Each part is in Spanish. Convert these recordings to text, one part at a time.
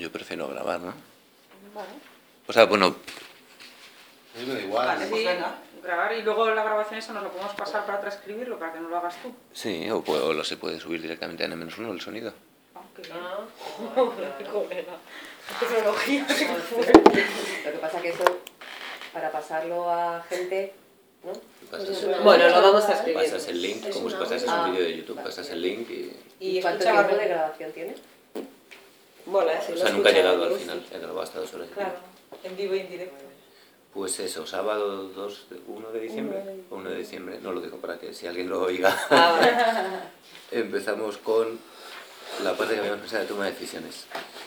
yo prefiero grabar, ¿no? Vale. O sea, bueno... A mí me da igual. Vale, sí, grabar y luego la grabación esa nos lo podemos pasar para transcribirlo, para que no lo hagas tú. Sí, o se puede subir directamente a N-1 el sonido. Ah, qué bien. Ah, Qué colega. Tecnología. Lo que pasa que eso, para pasarlo a gente, ¿no? Bueno, lo vamos transcribiendo. Pasas el link, como si pasases un vídeo de YouTube, pasas el link y... ¿Y cuánto tiempo de grabación tiene? Bueno, sí, O sea, nunca he llegado al final, he grabado hasta 2 horas y Claro, pico. en vivo y en directo. Pues eso, sábado 1 de diciembre, o 1 de diciembre, no lo digo para que si alguien lo oiga. Ah, vale. Empezamos con la parte que habíamos pensado de toma de decisiones.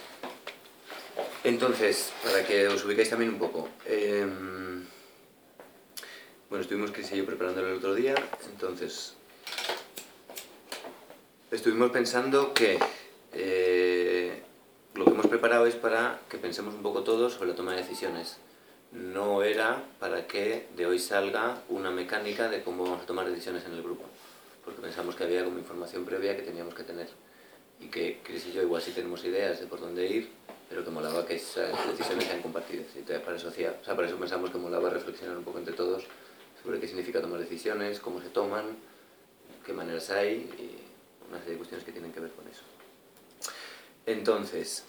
Entonces, para que os ubiquéis también un poco, bueno, estuvimos Cris y yo preparándolo el otro día, entonces estuvimos pensando que lo que hemos preparado es para que pensemos un poco todos sobre la toma de decisiones. No era para que de hoy salga una mecánica de cómo vamos a tomar decisiones en el grupo, porque pensamos que había como información previa que teníamos que tener y que Cris y yo igual sí tenemos ideas de por dónde ir, pero que molaba que esas decisiones sean compartidas. Y para eso pensamos que molaba reflexionar un poco entre todos sobre qué significa tomar decisiones, cómo se toman, qué maneras hay y una serie de cuestiones que tienen que ver con eso. Entonces,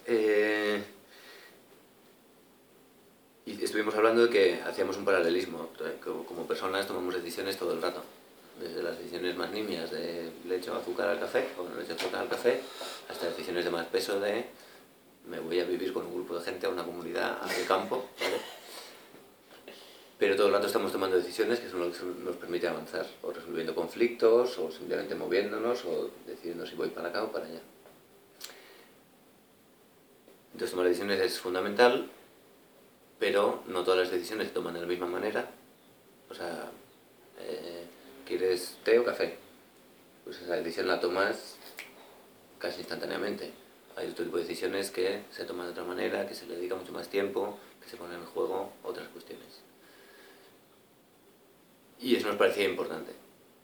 y estuvimos hablando de que hacíamos un paralelismo, como personas tomamos decisiones todo el rato, desde las decisiones más nimias de le echo azúcar al café o no le echo azúcar al café, hasta decisiones de más peso de me voy a vivir con un grupo de gente a una comunidad de campo, ¿vale? Pero todo el rato estamos tomando decisiones que son lo que nos permite avanzar, o resolviendo conflictos, o simplemente moviéndonos, o decidiendo si voy para acá o para allá. Entonces tomar decisiones es fundamental, pero no todas las decisiones se toman de la misma manera. O sea, ¿quieres té o café? Pues esa decisión la tomas casi instantáneamente. Hay otro tipo de decisiones que se toman de otra manera, que se le dedica mucho más tiempo, que se ponen en juego otras cuestiones. Y eso nos parecía importante.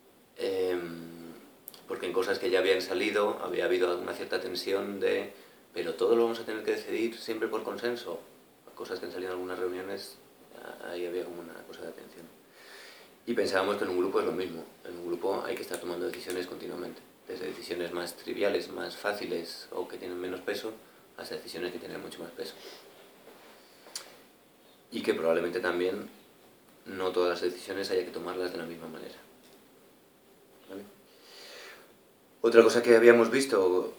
Porque en cosas que ya habían salido había habido una cierta tensión de pero todo lo vamos a tener que decidir siempre por consenso. Cosas que han salido en algunas reuniones, ahí había como una cosa de atención. Y pensábamos que en un grupo es lo mismo. En un grupo hay que estar tomando decisiones continuamente. Desde decisiones más triviales, más fáciles o que tienen menos peso, hasta decisiones que tienen mucho más peso. Y que probablemente también no todas las decisiones haya que tomarlas de la misma manera. ¿Vale? Otra cosa que habíamos visto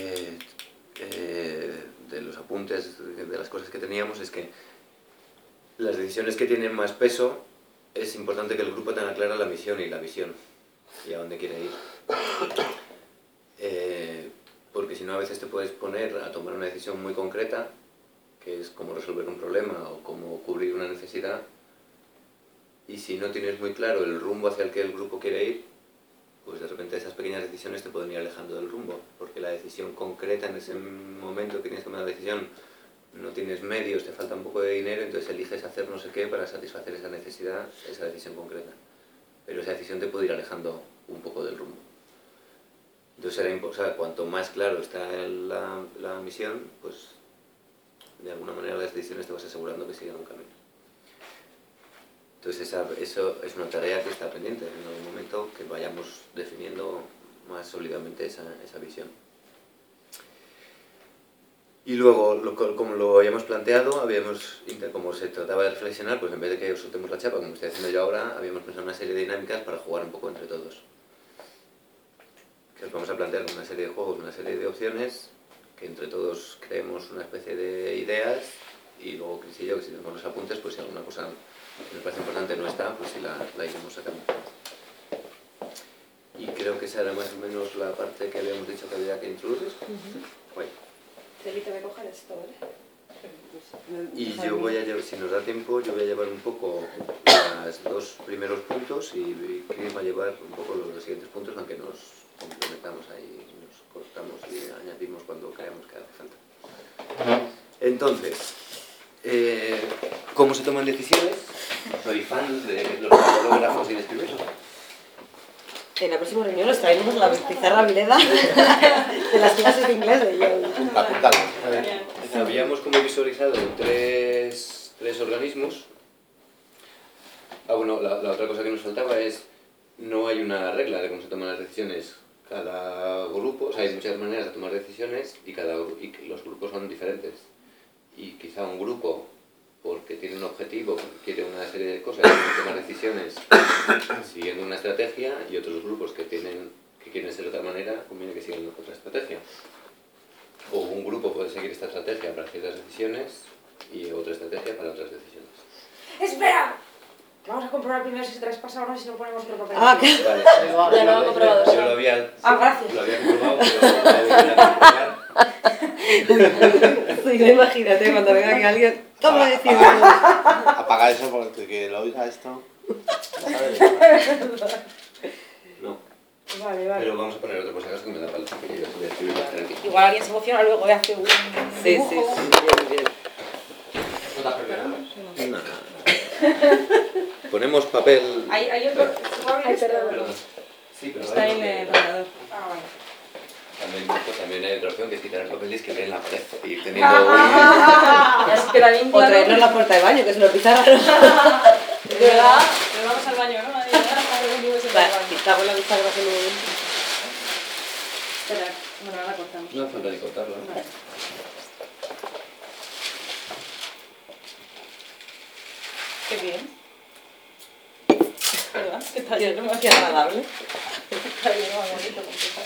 de los apuntes, de las cosas que teníamos, es que las decisiones que tienen más peso es importante que el grupo tenga clara la misión y la visión y a dónde quiere ir. Porque si no a veces te puedes poner a tomar una decisión muy concreta, que es cómo resolver un problema o cómo cubrir una necesidad, y si no tienes muy claro el rumbo hacia el que el grupo quiere ir, pues de repente esas pequeñas decisiones te pueden ir alejando del rumbo, porque la decisión concreta en ese momento que tienes que tomar la decisión, no tienes medios, te falta un poco de dinero, entonces eliges hacer no sé qué para satisfacer esa necesidad, esa decisión concreta. Pero esa decisión te puede ir alejando un poco del rumbo. Entonces cuanto más claro está la misión, pues de alguna manera las decisiones te vas asegurando que sigan un camino. Entonces eso es una tarea que está pendiente en algún momento, que vayamos definiendo más sólidamente esa visión. Y luego, como lo habíamos planteado, como se trataba de reflexionar, pues en vez de que soltemos la chapa, como estoy haciendo yo ahora, habíamos pensado una serie de dinámicas para jugar un poco entre todos. Que os vamos a plantear una serie de juegos, una serie de opciones, que entre todos creemos una especie de ideas, y luego Cris y yo, que si tenemos los apuntes, pues si alguna cosa que nos parece importante no está, pues si la iremos sacando. Y creo que esa era más o menos la parte que habíamos dicho que había que introducir. Guay. Celita, voy a coger esto, ¿vale? Y yo voy a llevar, si nos da tiempo, yo voy a llevar un poco los 2 primeros puntos y Cris va a llevar un poco los 2 siguientes puntos, aunque nos complementamos ahí, nos cortamos y añadimos cuando creamos que hace falta. Entonces, ¿cómo se toman decisiones? Soy fan de los polígrafos y de escribir. En la próxima reunión os traemos la pizarra Vileda de las clases de inglés de John. Apuntado. A ver, está bien. habíamos como visualizado tres organismos. Bueno, la otra cosa que nos faltaba es, no hay una regla de cómo se toman las decisiones. Cada grupo, o sea, hay muchas maneras de tomar decisiones y los grupos son diferentes. Y quizá un grupo, porque tiene un objetivo, porque quiere una serie de cosas, quiere tomar decisiones siguiendo una estrategia, y otros grupos que quieren ser de otra manera, conviene que sigan otra estrategia. O un grupo puede seguir esta estrategia para ciertas decisiones y otra estrategia para otras decisiones. ¡Espera! Vamos a comprobar primero si se traspasa o no y si no ponemos otro papel. Ah, encima. que... Vale, Ya lo he comprobado, yo sí. lo había Gracias. comprobado, pero lo voy a comprobar. Sí, imagínate cuando venga aquí alguien, toma Apaga- decisiones. Apaga eso porque que lo oiga esto. ¿Sabes? No, Vale, pero vamos a poner otro por si acaso que me da para el que yo voy a escribir aquí. Igual alguien se emociona luego y hace un Sí, dibujo. sí, sí, bien, bien. No. Ponemos papel. Hay otro. ¿Se puede abrir Ay, este? perdón. Perdón. Sí, pero Está en el ordenador. Ah, vale. también hay otra opción que es quitar el papel y escribir en la pared y ir teniendo un... Así queda bien O claro. traerlo en la puerta de baño, que es una pizarra. ¿De verdad? Pero vamos al baño, ¿no? Ahí, ahora venimos en el Vale, baño. quitamos la bisagra en un momento. Espera, bueno, ahora cortamos. No hace falta ni cortarlo, ¿no? Vale. Qué bien. ¿Verdad? ¿Qué tal? Qué agradable. Está bien, muy bonito.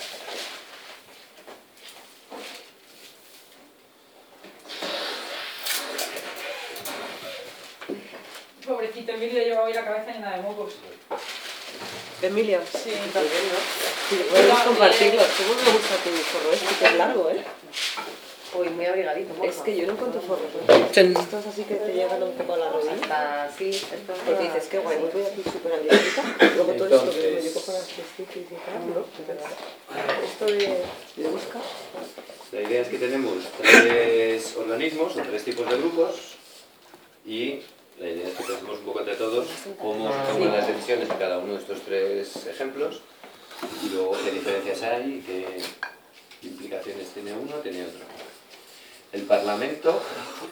Pobrecito Emilio lleva hoy la cabeza llena de mocos. Emilio. Sí. También, ¿no? Sí, podemos compartirlo. ¿Cómo me gusta tu forro este? Que es largo, ¿eh? Uy, muy abrigadito, Pues moja. ah. Es que yo no encuentro forros, ¿no? Estos así que te llegan un poco a la rodilla. Hasta así, esto es Porque dices, qué guay, voy aquí súper aliadita. Luego todo esto que Entonces- yo cojo las vestitas y tal, ¿no? Esto de busca. La idea es que tenemos tres organismos o tres tipos de grupos y la idea es que pensemos un poco entre todos cómo se toman las decisiones en cada uno de estos tres ejemplos y luego qué diferencias hay y qué implicaciones tiene uno o tiene otro. El Parlamento,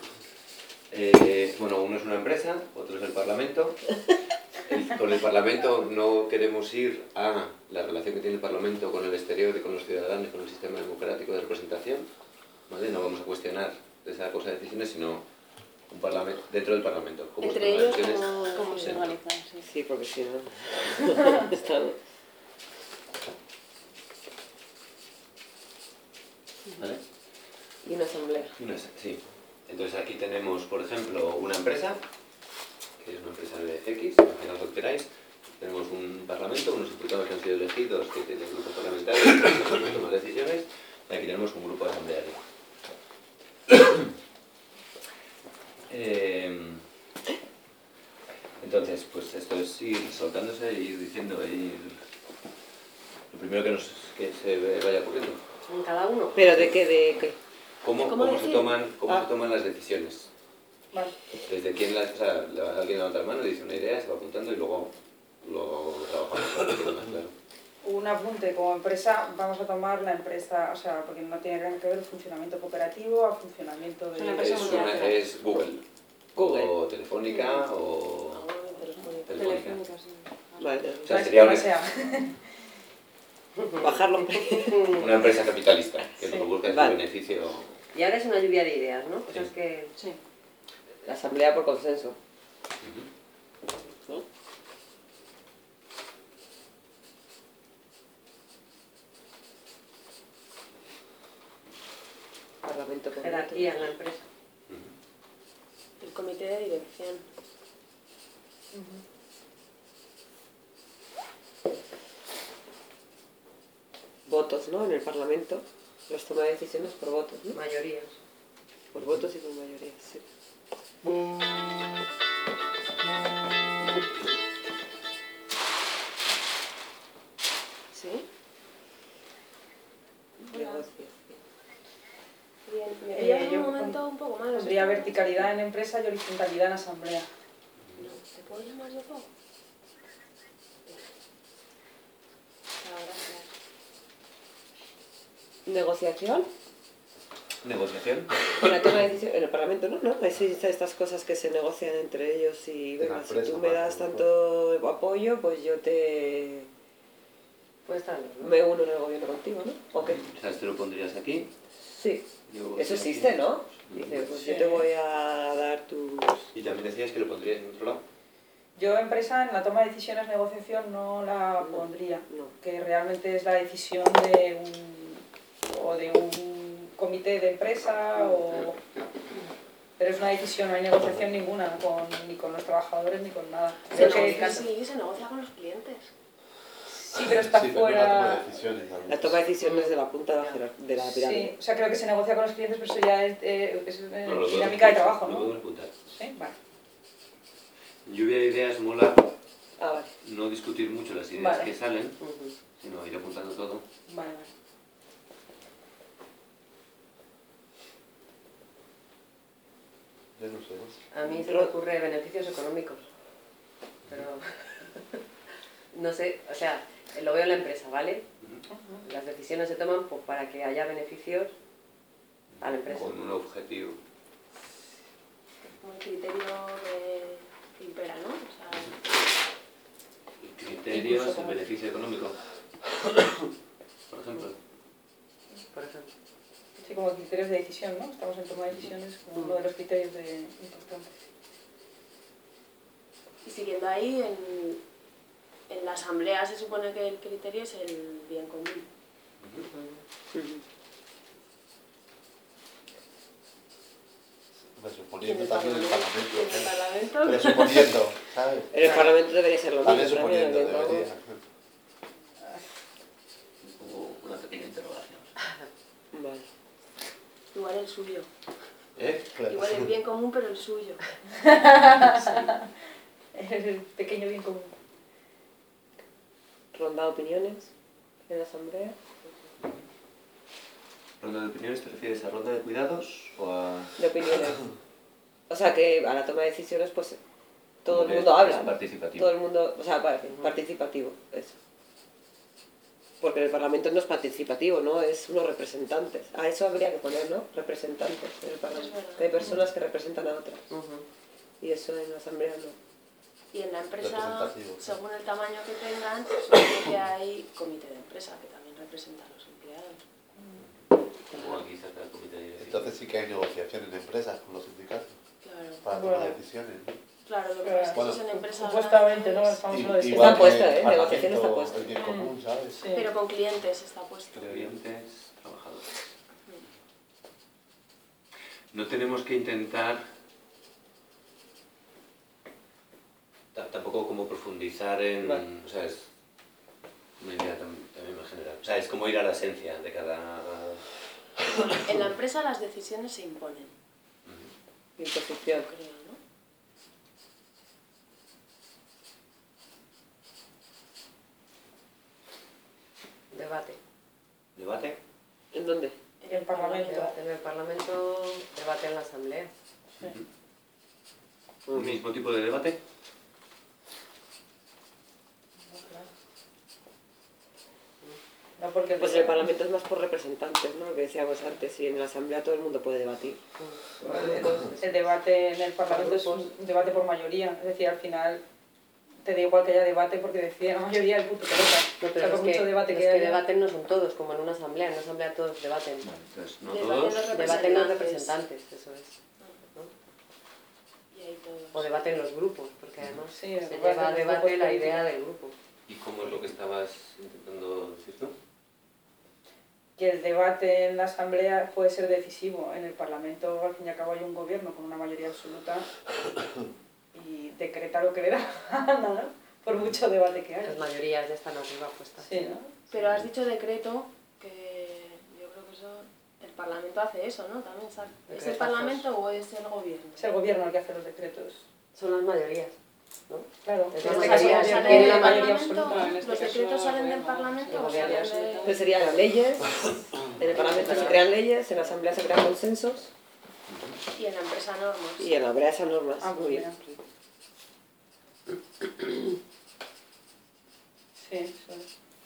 bueno, uno es una empresa, otro es el Parlamento. Con el Parlamento no queremos ir a la relación que tiene el Parlamento con el exterior y con los ciudadanos, con el sistema democrático de representación, ¿vale? No vamos a cuestionar esa cosa de decisiones, sino un parlamento, dentro del Parlamento. Cómo se Entre toman ellos, las decisiones ¿cómo se dentro. organizan? Sí. Sí, porque si no... Están... ¿Vale? Y una asamblea. Sí. Entonces aquí tenemos, por ejemplo, una empresa, que es una empresa de X, imaginaos lo que queráis. Tenemos un parlamento, unos diputados que han sido elegidos, que tienen grupos parlamentarios, que toman decisiones, y aquí tenemos un grupo asambleario. Entonces, pues esto es ir soltándose, ir diciendo, lo primero que se vaya ocurriendo. ¿En cada uno? ¿Pero de qué? ¿De qué? ¿Cómo se decir? toman las decisiones? Vale. Desde quién alguien levanta la mano, dice una idea, se va apuntando y luego lo trabajamos para que quede más claro. Un apunte, como empresa vamos a tomar la empresa, o sea, porque no tiene nada que ver el funcionamiento cooperativo al funcionamiento Es una de... empresa Es Google. Google. O Telefónica o... Telefónica. Telefónica, sí. Vale, O sea, La sería que sea. bajarlo. una empresa capitalista, que Sí. lo que busca es Vale. el beneficio. Y ahora es una lluvia de ideas, ¿no? Cosas Sí. que... Sí. La asamblea por consenso. Ujú. ¿No? Parlamento por Jerarquía en la empresa. Ujú. El comité de dirección. Votos, ¿no? En el Parlamento los toma decisiones por votos, ¿no? Mayorías. Por votos y por mayoría, sí. ¿Sí? Negociación. Bien. Eh, Ella en yo un momento un poco malo. Tendría verticalidad en empresa y horizontalidad en asamblea. No, ¿te puedo llamar yo todo? Gracias. Negociación. Negociación. En la toma de decisión, en el Parlamento no, existen estas cosas que se negocian entre ellos y En la venga, si empresa, tú me das más, tanto apoyo, pues yo te Puede estar bien, ¿no? me uno en el gobierno contigo, ¿no? ¿O qué? O sea, esto lo pondrías aquí. Sí, Yo eso aquí. existe, ¿no? Dice, pues Sí. yo te voy a dar tus... Y también decías que lo pondrías en otro lado. Yo, empresa, en la toma de decisiones, negociación, no la pondría, No. que realmente es la decisión de un comité de empresa, pero es una decisión, no hay negociación ninguna ni con los trabajadores ni con nada. Se Creo que- negocia, sí, se negocia con los clientes. sí, pero está Sí, pero no la toma fuera... de decisiones. a La veces. toma de decisiones de la punta de la Sí, pirámide. o sea, creo que se negocia con los clientes, pero eso ya es No, lo dinámica de trabajo, Lo ¿no? podemos apuntar. Sí, vale. Lluvia de ideas mola Ah, vale. no discutir mucho las ideas Vale. que salen, Ujú. sino ir apuntando todo. Vale, vale. Yo no sé. A mí se me ocurre beneficios económicos, pero no sé, o sea, lo veo en la empresa, ¿vale? Las decisiones se toman pues, para que haya beneficios a la empresa. Con un objetivo. Como el criterio que impera, ¿no? O sea, Criterios, Incluso el como- beneficio económico. Por ejemplo. Por ejemplo. Sí, como criterios de decisión, ¿no? Estamos en toma de decisiones como uno de los criterios importantes. y siguiendo ahí, en la asamblea se supone que el criterio es el bien común. Ujú. Pues Y suponiendo también el Parlamento. y en el Parlamento, Pero suponiendo, ¿sabes? En el Parlamento debería ser lo mismo. También suponiendo, también, ¿no? debería. Hubo una pequeña interrogación. Vale. igual el suyo. Claro. Igual el bien común, pero el suyo. El pequeño bien común. Ronda de opiniones en la asamblea. ¿Ronda de opiniones te refieres a ronda de cuidados o a...? De opiniones. O sea que a la toma de decisiones pues todo como el que mundo es habla. participativo? Todo el mundo, o sea, participativo, eso. Porque el Parlamento no es participativo, ¿no? Es unos representantes. A eso habría que poner, ¿no? Representantes en el Parlamento. Es verdad. Hay personas que representan a otras. Ujú. Y eso en la asamblea no. Y en la empresa, Representativo. según el tamaño que tengan, se supone que hay comité de empresa, que también representa a los empleados. Como aquí cerca del comité de dirección. Entonces sí que hay negociación en empresas con los sindicatos Claro, para tomar Bueno. decisiones. ¿no? claro, lo que pasa es que Bueno. si es en empresas Supuestamente, ¿no? grandes, Estamos Y- hablando de igual Está puesta, que el negociación está Parlamento, puesta. el bien común, ¿sabes? Sí. pero con clientes está puesto. Clientes, trabajadores. No tenemos que intentar tampoco como profundizar en... Vale. O sea, es una idea también más general. O sea, es como ir a la esencia de cada... En la empresa las decisiones se imponen, Imposición. creo, ¿no? Debate. ¿Debate? ¿En dónde? En el Parlamento. Debate en el Parlamento, debate en la Asamblea. ¿Un mismo tipo de debate? No, porque Pues en el Parlamento es más por representantes, ¿no? Lo que decíamos antes, y en la asamblea todo el mundo puede debatir. el debate en el Parlamento es un debate por mayoría. Es decir, al final te da igual que haya debate porque decide la mayoría el punto pelota. No, O sea, pero por los mucho que, debate los que que haya. debaten no son todos, como en una asamblea todos debaten. Entonces, no Debaten todos. los Debaten los representantes. representantes, eso es. Y ahí todos. O debaten los grupos, porque además Sí, se debaten lleva a los debate grupos la políticos. idea del grupo. ¿Y cómo es lo que estabas intentando decir tú? Que el debate en la Asamblea puede ser decisivo. En el Parlamento, al fin y al cabo, hay un gobierno con una mayoría absoluta y decreta lo que le da la gana, ¿no? Por mucho debate que haya. Las mayorías ya están arriba puestas. Sí, ¿no? Pero has dicho decreto, que yo creo que eso, el Parlamento hace eso, ¿no? También, ¿sabes? ¿Es el Decretazos. Parlamento o es el gobierno? Es el gobierno el que hace los decretos. Son las mayorías, ¿no? Claro, Es en la este caso el mayoría, gobierno tiene tiene la la mayoría Parlamento, absoluta. en este los caso, decretos salen del bueno, Parlamento o mayoría salen absoluta. de... Entonces serían las leyes, en el Parlamento se crean leyes, en la asamblea se crean consensos Y en la empresa normas. y en la asamblea esas normas. Ah, Muy bien. Sí, eso es.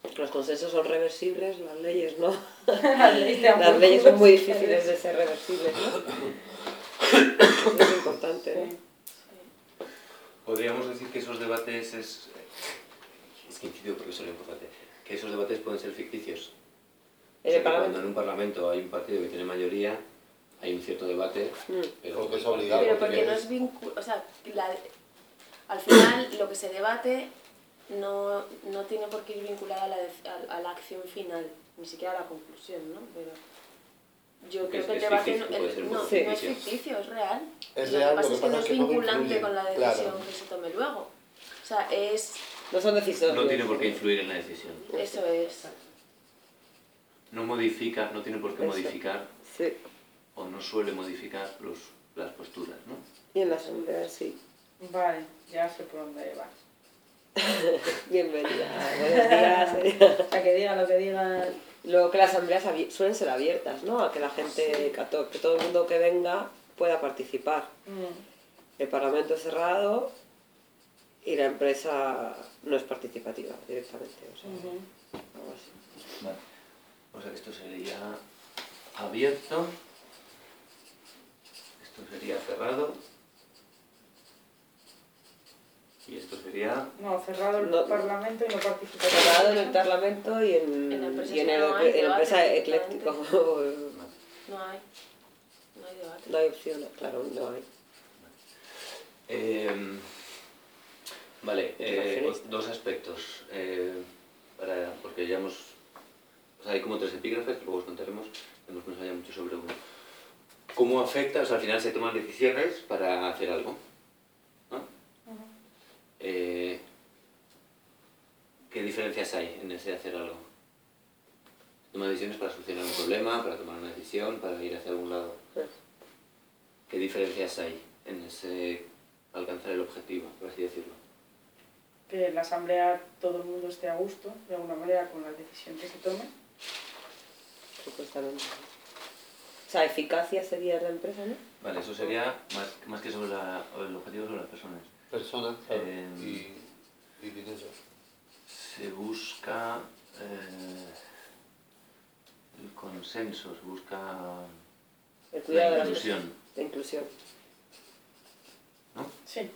Los consensos son reversibles, las leyes no. Las leyes te dan Las por leyes culo, son muy sí. difíciles de ser reversibles, ¿no? Eso es importante, ¿no? Sí. Podríamos decir que esos debates es que incido porque eso es lo importante, que esos debates pueden ser ficticios. O En sea, el que cuando Parlamento. en un parlamento hay un partido que tiene mayoría, hay un cierto debate, pero Porque es el partido- obligado. Pero porque porque no es- es vinculante, o sea, al final lo que se debate no tiene por qué ir vinculado a la acción final, ni siquiera a la conclusión, ¿no? Pero yo Porque creo que el es debate ficticio, puede ser no, muy no es ficticio. ficticio, es real. Es Lo real, que pasa es que no es vinculante influye. con la Claro. decisión que se tome luego. O sea, No son decisiones. No tiene por qué influir en la decisión. eso es. No modifica, no tiene por qué Eso. modificar Sí. o no suele modificar las posturas, ¿no? Y en la asamblea sí. Vale, ya sé por dónde vas. Bienvenida. Buenos días. O sea, que diga lo que diga. Luego que las asambleas suelen ser abiertas, ¿no? A que la gente, que todo el mundo que venga pueda participar. El Parlamento es cerrado y la empresa no es participativa directamente. O sea, algo así. Vale. O sea que esto sería abierto, esto sería cerrado y esto sería... No, cerrado el No. Parlamento y no participativo. Cerrado en el Parlamento y En la empresa y en es que no hay en la empresa debate, ecléctico. No hay debate. No hay opción, claro, no hay. Vale, Relacionista. dos aspectos, porque ya hemos... O sea, hay como tres epígrafes, que luego os contaremos, hemos pensado ya mucho sobre uno. ¿Cómo afecta? O sea, al final se toman decisiones para hacer algo, ¿no? ¿Qué diferencias hay en ese hacer algo? Se toman decisiones para solucionar un problema, para tomar una decisión, para ir hacia algún lado. ¿Qué diferencias hay en ese alcanzar el objetivo, por así decirlo? Que en la asamblea todo el mundo esté a gusto, de alguna manera, con la decisión que se tome. Supuestamente. O sea, eficacia sería la empresa, ¿no? Vale, eso sería más que sobre el objetivo sobre las personas. Personas, claro, Eh, y dinero. Se busca el consenso, se busca El cuidado de la la inclusión, La inclusión. ¿no? Sí.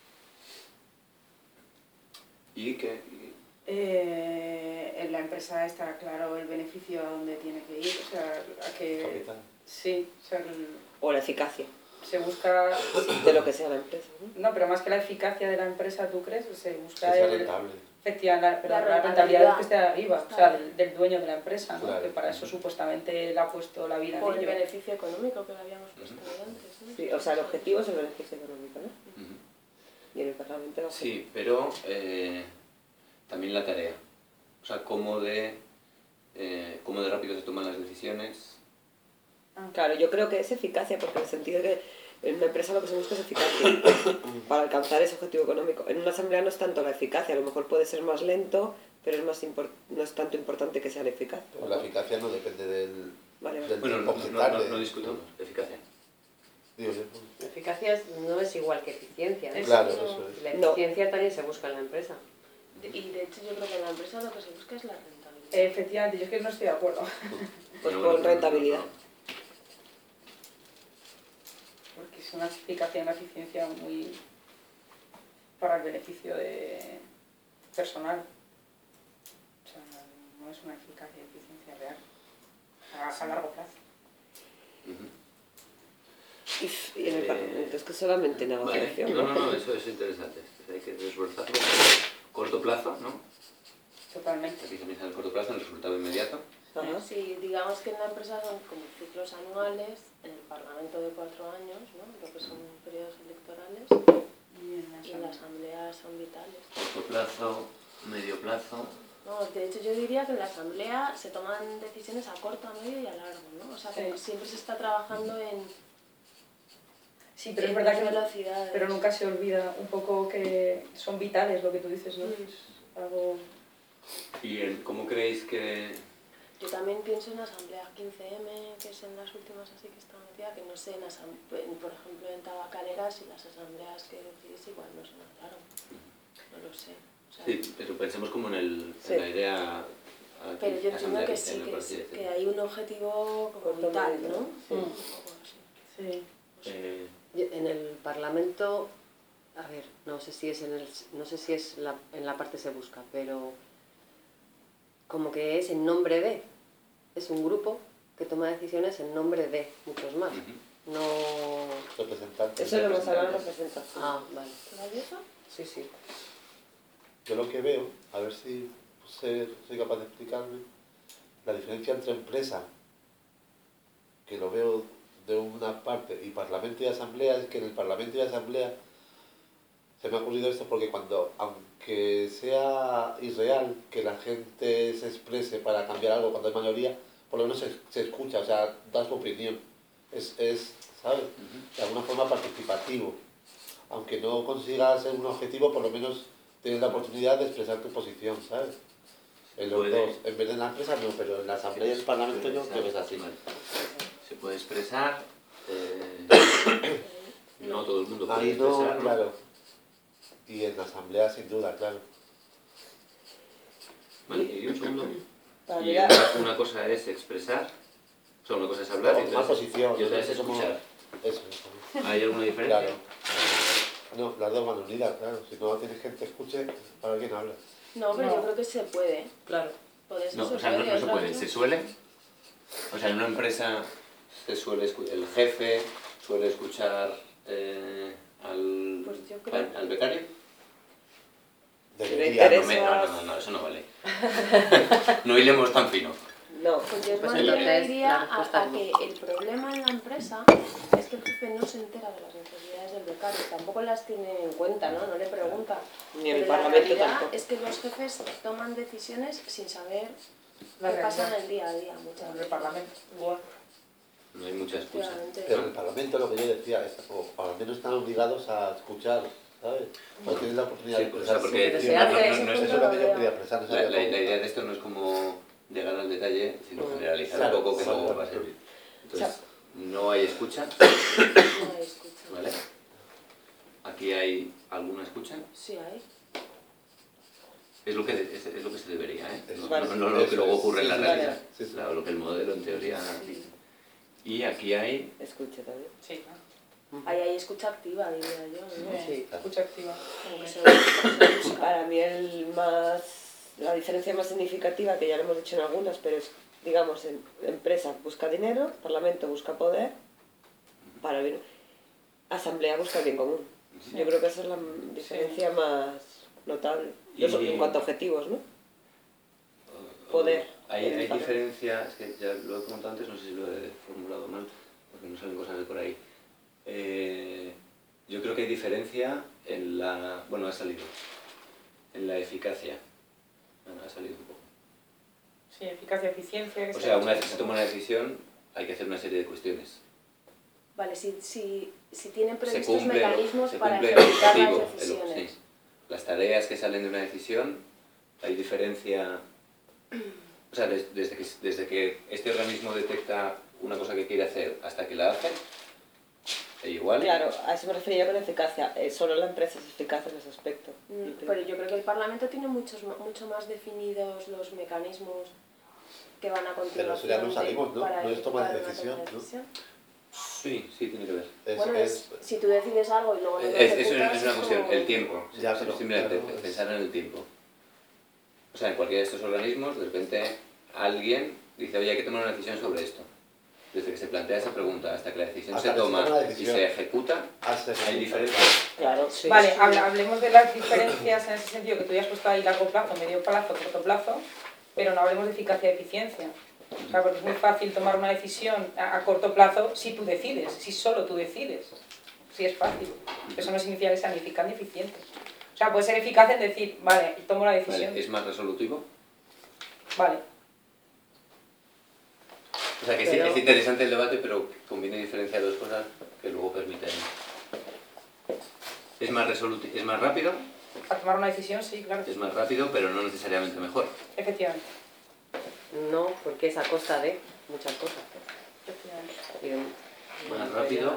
Y que... En la empresa está claro el beneficio a dónde tiene que ir, o sea, a que... Capital. Sí, o sea, O la eficacia se busca... de lo que sea la empresa, ¿no? No, pero más que la eficacia de la empresa, ¿tú crees? Se Que busca sea el... rentable. Efectivamente, pero La la rentabilidad rentabilidad. que esté arriba, o sea, del dueño de la empresa, ¿no? Claro. Que para eso supuestamente le ha puesto la vida Por en el ello. beneficio económico que le habíamos puesto antes, ¿no? Sí, o sea, el objetivo es el beneficio económico, ¿no? Ujú. Y en el Parlamento el objetivo. Sí, pero también la tarea. O sea, cómo de rápido se toman las decisiones. Claro, yo creo que es eficacia, porque en el sentido de que en una empresa lo que se busca es eficacia para alcanzar ese objetivo económico. En una asamblea no es tanto la eficacia, a lo mejor puede ser más lento, pero es no es tanto importante que sea eficaz. Pero la eficacia no depende del Vale, vale. del Bueno, tiempo que tarde. no discutamos eficacia. Digo yo. La eficacia no es igual que eficiencia, ¿no? Claro, no. eso es. La No. eficiencia también se busca en la empresa. Y de hecho yo creo que en la empresa lo que se busca es la rentabilidad. Efectivamente, yo es que no estoy de acuerdo, Pues Bueno, con rentabilidad. porque es una eficacia y una eficiencia muy para el beneficio de personal. O sea, no es una eficacia y eficiencia real, a largo plazo. Ujú. Y en el Parlamento es que solamente Vale. negociación, No, eso es interesante. Hay que desbrozarlo. Corto plazo, ¿no? Totalmente. Aquí se piensa en el corto plazo, en el resultado inmediato. Ajá. Sí, digamos que en la empresa son como ciclos anuales, en el Parlamento de 4 años, ¿no? Lo que son periodos electorales, Y en la y en la asamblea son vitales. Corto plazo, medio plazo. No, de hecho yo diría que en la asamblea se toman decisiones a corto, a medio y a largo, ¿no? O sea, que Sí. siempre se está trabajando en, Sí, pero es en verdad dos que velocidades. pero nunca se olvida un poco que son vitales lo que tú dices, ¿no? Mm. Es algo... ¿Y cómo creéis que...? Yo también pienso en asamblea 15M, que es en las últimas así que está metida, que no sé, por ejemplo en tabacaleras y las asambleas que decidís igual no se notaron. No lo sé. O sea, Sí, pero pensemos como en Sí. la idea Pero yo entiendo asamblea que cristiana, sí, por así decirlo. que hay un objetivo como vital, ¿no? Sí. Un poco así. Sí. En el Parlamento, a ver, no sé si es en la parte se busca, pero como que es en nombre de, es un grupo que toma decisiones en nombre de muchos más. Ujú. No... Representantes. Eso lo hemos hablado en representación. Ah, vale. ¿Todavía eso? Sí, sí. Yo lo que veo, a ver si soy capaz de explicarme, la diferencia entre empresa, que lo veo de una parte, y parlamento y asamblea, es que en el parlamento y asamblea se me ha ocurrido esto porque aunque sea irreal que la gente se exprese para cambiar algo cuando hay mayoría, por lo menos se escucha, o sea, da su opinión. Es ¿sabes? De alguna forma participativo. Aunque no consigas ser un objetivo, por lo menos tienes la oportunidad de expresar tu posición, ¿sabes? En los Puede. dos. En vez de en la empresa, no, pero en la asamblea y el parlamento yo creo que es así. Se puede expresar, no todo el mundo puede Ahí no, expresar, ¿no? claro. Y en la asamblea, sin duda, claro. Vale, y un segundo. Para Y mirar. una cosa es expresar, o sea, una cosa es hablar y Tomar otra es, posición. y otra es Como- escuchar. Eso. ¿Hay alguna diferencia? Claro. No, las dos van unidas, claro. Si no tienes gente que escuche, ¿para quién hablas? No, pero No. yo creo que se puede. Claro. Por eso No, se o sea, puede. no se otra puede, vez se no. suele. O sea, en una empresa se suele el jefe suele escuchar Pues yo creo al becario. Debería. Pero No, eso no vale. No hilemos tan fino. No, Pues yo Pues más entonces, bien iría la respuesta a es no. que el problema en la empresa es que el jefe no se entera de las necesidades del becario, tampoco las tiene en cuenta, ¿no? No le pregunta. ni en el Pero la Parlamento realidad tampoco. es que los jefes toman decisiones sin saber La qué pasa en realidad. el día a día muchas En el veces. parlamento. Igual. No hay mucha escucha. Efectivamente. Pero en el parlamento lo que yo decía es, o al menos están obligados a escuchar, ¿sabes? O tienes la oportunidad Sí, de pues, expresar. o sea, porque pero Sí, se no, hace- no, ese no es punto eso lo que lo yo veo. quería expresar. No La sabía cómo. idea de esto no es como llegar al detalle, sino generalizar Claro, un poco que claro. no va a servir. Entonces, no hay escucha, No hay escucha. ¿vale? Aquí hay alguna escucha. Sí hay. Es lo que se debería, ¿eh? Eso, No lo que luego ocurre en la sí, realidad. sí, sí. Lo que el modelo en teoría dice. Y aquí hay... Escucha también. Sí, claro. Ahí hay escucha activa, diría yo, ¿no? Sí. Escucha activa. Como que se busca. Para mí la diferencia más significativa, que ya lo hemos dicho en algunas, pero es, digamos, en empresa busca dinero, parlamento busca poder, para el bien, asamblea busca el bien común. Yo creo que esa es la diferencia más notable. Y- En cuanto a objetivos, ¿no? Poder. Hay diferencia, es que ya lo he comentado antes, no sé si lo he formulado mal, porque no salen cosas de por ahí. Yo creo que hay diferencia en la... Bueno, ha salido. En la eficacia. Bueno, ha salido un poco. Sí, eficacia, eficiencia. O sea, una vez que se toma una decisión, hay que hacer una serie de cuestiones. Vale, si tienen Se previstos cumple, mecanismos se para cumple el ejecutar las objetivo. decisiones. Sí. Las tareas que salen de una decisión, hay diferencia... O sea, desde que este organismo detecta una cosa que quiere hacer hasta que la hace, es igual. Claro, a eso me refería con eficacia. Solo la empresa es eficaz en ese aspecto. Pero yo creo que el Parlamento tiene mucho más definidos los mecanismos que van a continuación. Pero eso ya no salimos, ¿no? para No es toma de ejecutar una decisión, ¿no? decisión. Sí, sí, tiene que ver. Bueno, si tú decides algo y luego no lo Eso ejecutas, es una cuestión, como- el tiempo. Ya, pero- Simplemente pero- pensar en el tiempo. O sea, en cualquiera de estos organismos, de repente alguien dice, oye, hay que tomar una decisión sobre esto. Desde que se plantea esa pregunta hasta que la decisión Hasta se que se toma toma la y decisión. se ejecuta, hay diferencias. Claro. Sí. Vale, hablemos de las diferencias en ese sentido, que tú ya has puesto ahí largo plazo, medio plazo, corto plazo, pero no hablemos de eficacia y eficiencia. O sea, porque es muy fácil tomar una decisión a corto plazo si tú decides, si solo tú decides. Sí es fácil. Eso no significa que sea ni eficaz ni eficiente. O sea, puede ser eficaz en decir, vale, tomo la decisión, Vale, ¿es más resolutivo? vale. O sea, que Pero- es interesante el debate, pero conviene diferenciar dos cosas que luego permiten... Es más resolutivo, es más rápido, A tomar una decisión, sí, claro. es más rápido, pero no necesariamente mejor. Efectivamente. No, porque es a costa de muchas cosas. Efectivamente. Y de- Más rápido.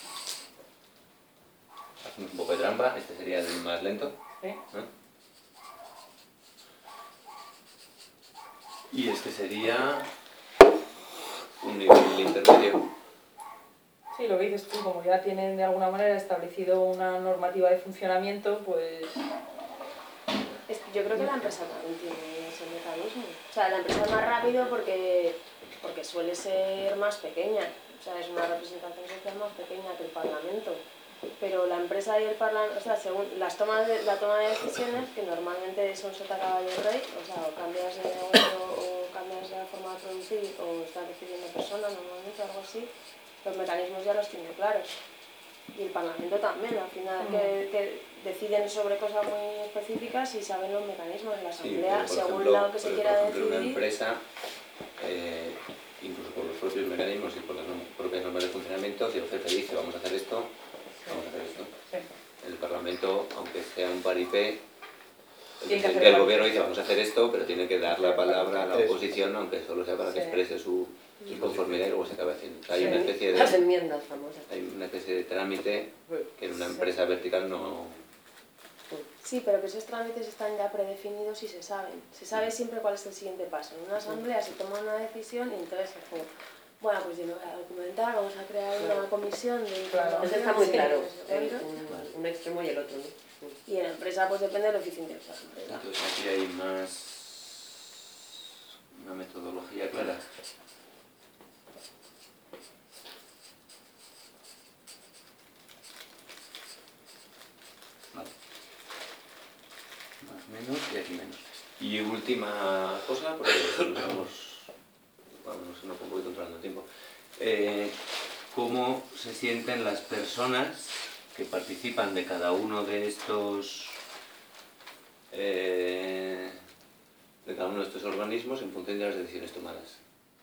Hacemos un poco de trampa, este sería el más lento. ¿Sí? ¿No? Este sería un nivel intermedio. Sí, lo que dices tú, como ya tienen de alguna manera establecido una normativa de funcionamiento, pues... Yo creo que la empresa también tiene ese mecanismo. O sea, la empresa es más rápido porque suele ser más pequeña. O sea, es una representación social más pequeña que el Parlamento. Pero la empresa y el Parlamento, o sea, según la toma de decisiones, que normalmente son sota caballo rey, o sea, o cambias de negocio o cambias de forma de producir o estás decidiendo persona normalmente, algo así, los mecanismos ya los tienen claros. Y el Parlamento también, al final, que deciden sobre cosas muy específicas y saben los mecanismos. La Asamblea, sí, según lo que se quiera decidir... una empresa, incluso por los propios mecanismos y por las propias normas de funcionamiento, si el jefe dice vamos a hacer esto, vamos a hacer esto. Sí. El Parlamento, aunque sea un paripé, el Tiene que presidente hacer del el gobierno dice vamos a hacer esto, pero tiene que dar la palabra a la Eso. oposición, aunque solo sea para que Sí. exprese su conformidad y luego se acabe haciendo. Hay Sí. una especie Las de... enmiendas famosas. Hay una especie de trámite que en una Sí. empresa vertical no... Sí, pero que esos trámites están ya predefinidos y se saben. Se sabe siempre cuál es el siguiente paso. En una asamblea se toma una decisión y entonces es como, bueno, pues yo me voy a documentar, vamos a crear una comisión de información. Eso está muy sí, claro, no sé cuánto. un extremo y el otro, ¿no? Y en la empresa pues depende de lo eficiente que sea la empresa. Entonces aquí hay una metodología clara. Vale. Más menos y aquí menos. Y última cosa, porque vamos un poco controlando el tiempo. ¿Cómo se sienten las personas que participan de cada uno de estos organismos en función de las decisiones tomadas?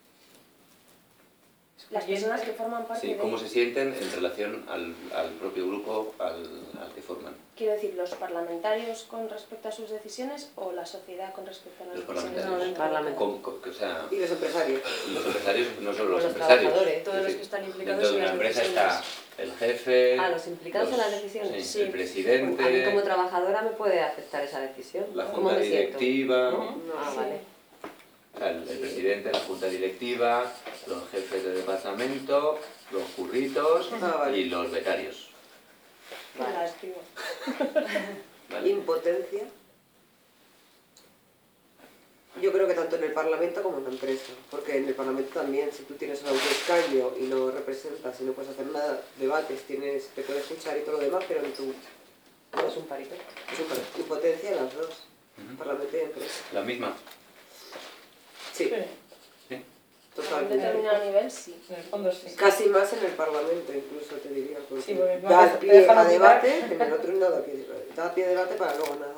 Las personas que forman parte Sí, de... cómo se sienten en relación al propio grupo al que forman. Quiero decir, ¿los parlamentarios con respecto a sus decisiones o la sociedad con respecto a las Los decisiones? parlamentarios. Parlamento. O sea, Y los empresarios. y los empresarios, no solo Con los los empresarios. trabajadores, todos los Es que decir, están implicados dentro de en una las empresa decisiones. está el jefe... Los implicados en las decisiones. Sí, el presidente... A mí como trabajadora me puede afectar esa decisión. La ¿Cómo junta me siento? directiva... Ah, Sí. vale. O sea, el presidente, la junta directiva, los jefes de departamento, los curritos vale. y los becarios. Que la escribo. ¿Vale? Impotencia. Yo creo que tanto en el Parlamento como en la empresa, porque en el Parlamento también, si tú tienes un autoescaño y no representas y no puedes hacer nada, debates, te puedes escuchar y todo lo demás, pero en tu No es un paripé. impotencia las dos, Ujú. Parlamento y empresa. La misma. Sí, Sí, ¿Sí? A un totalmente. determinado nivel, sí. en el fondo sí. Casi más en el Parlamento, incluso te diría, porque Sí, porque da te pie dejan a opinar. debate, en el otro nada, da pie a debate para luego nada.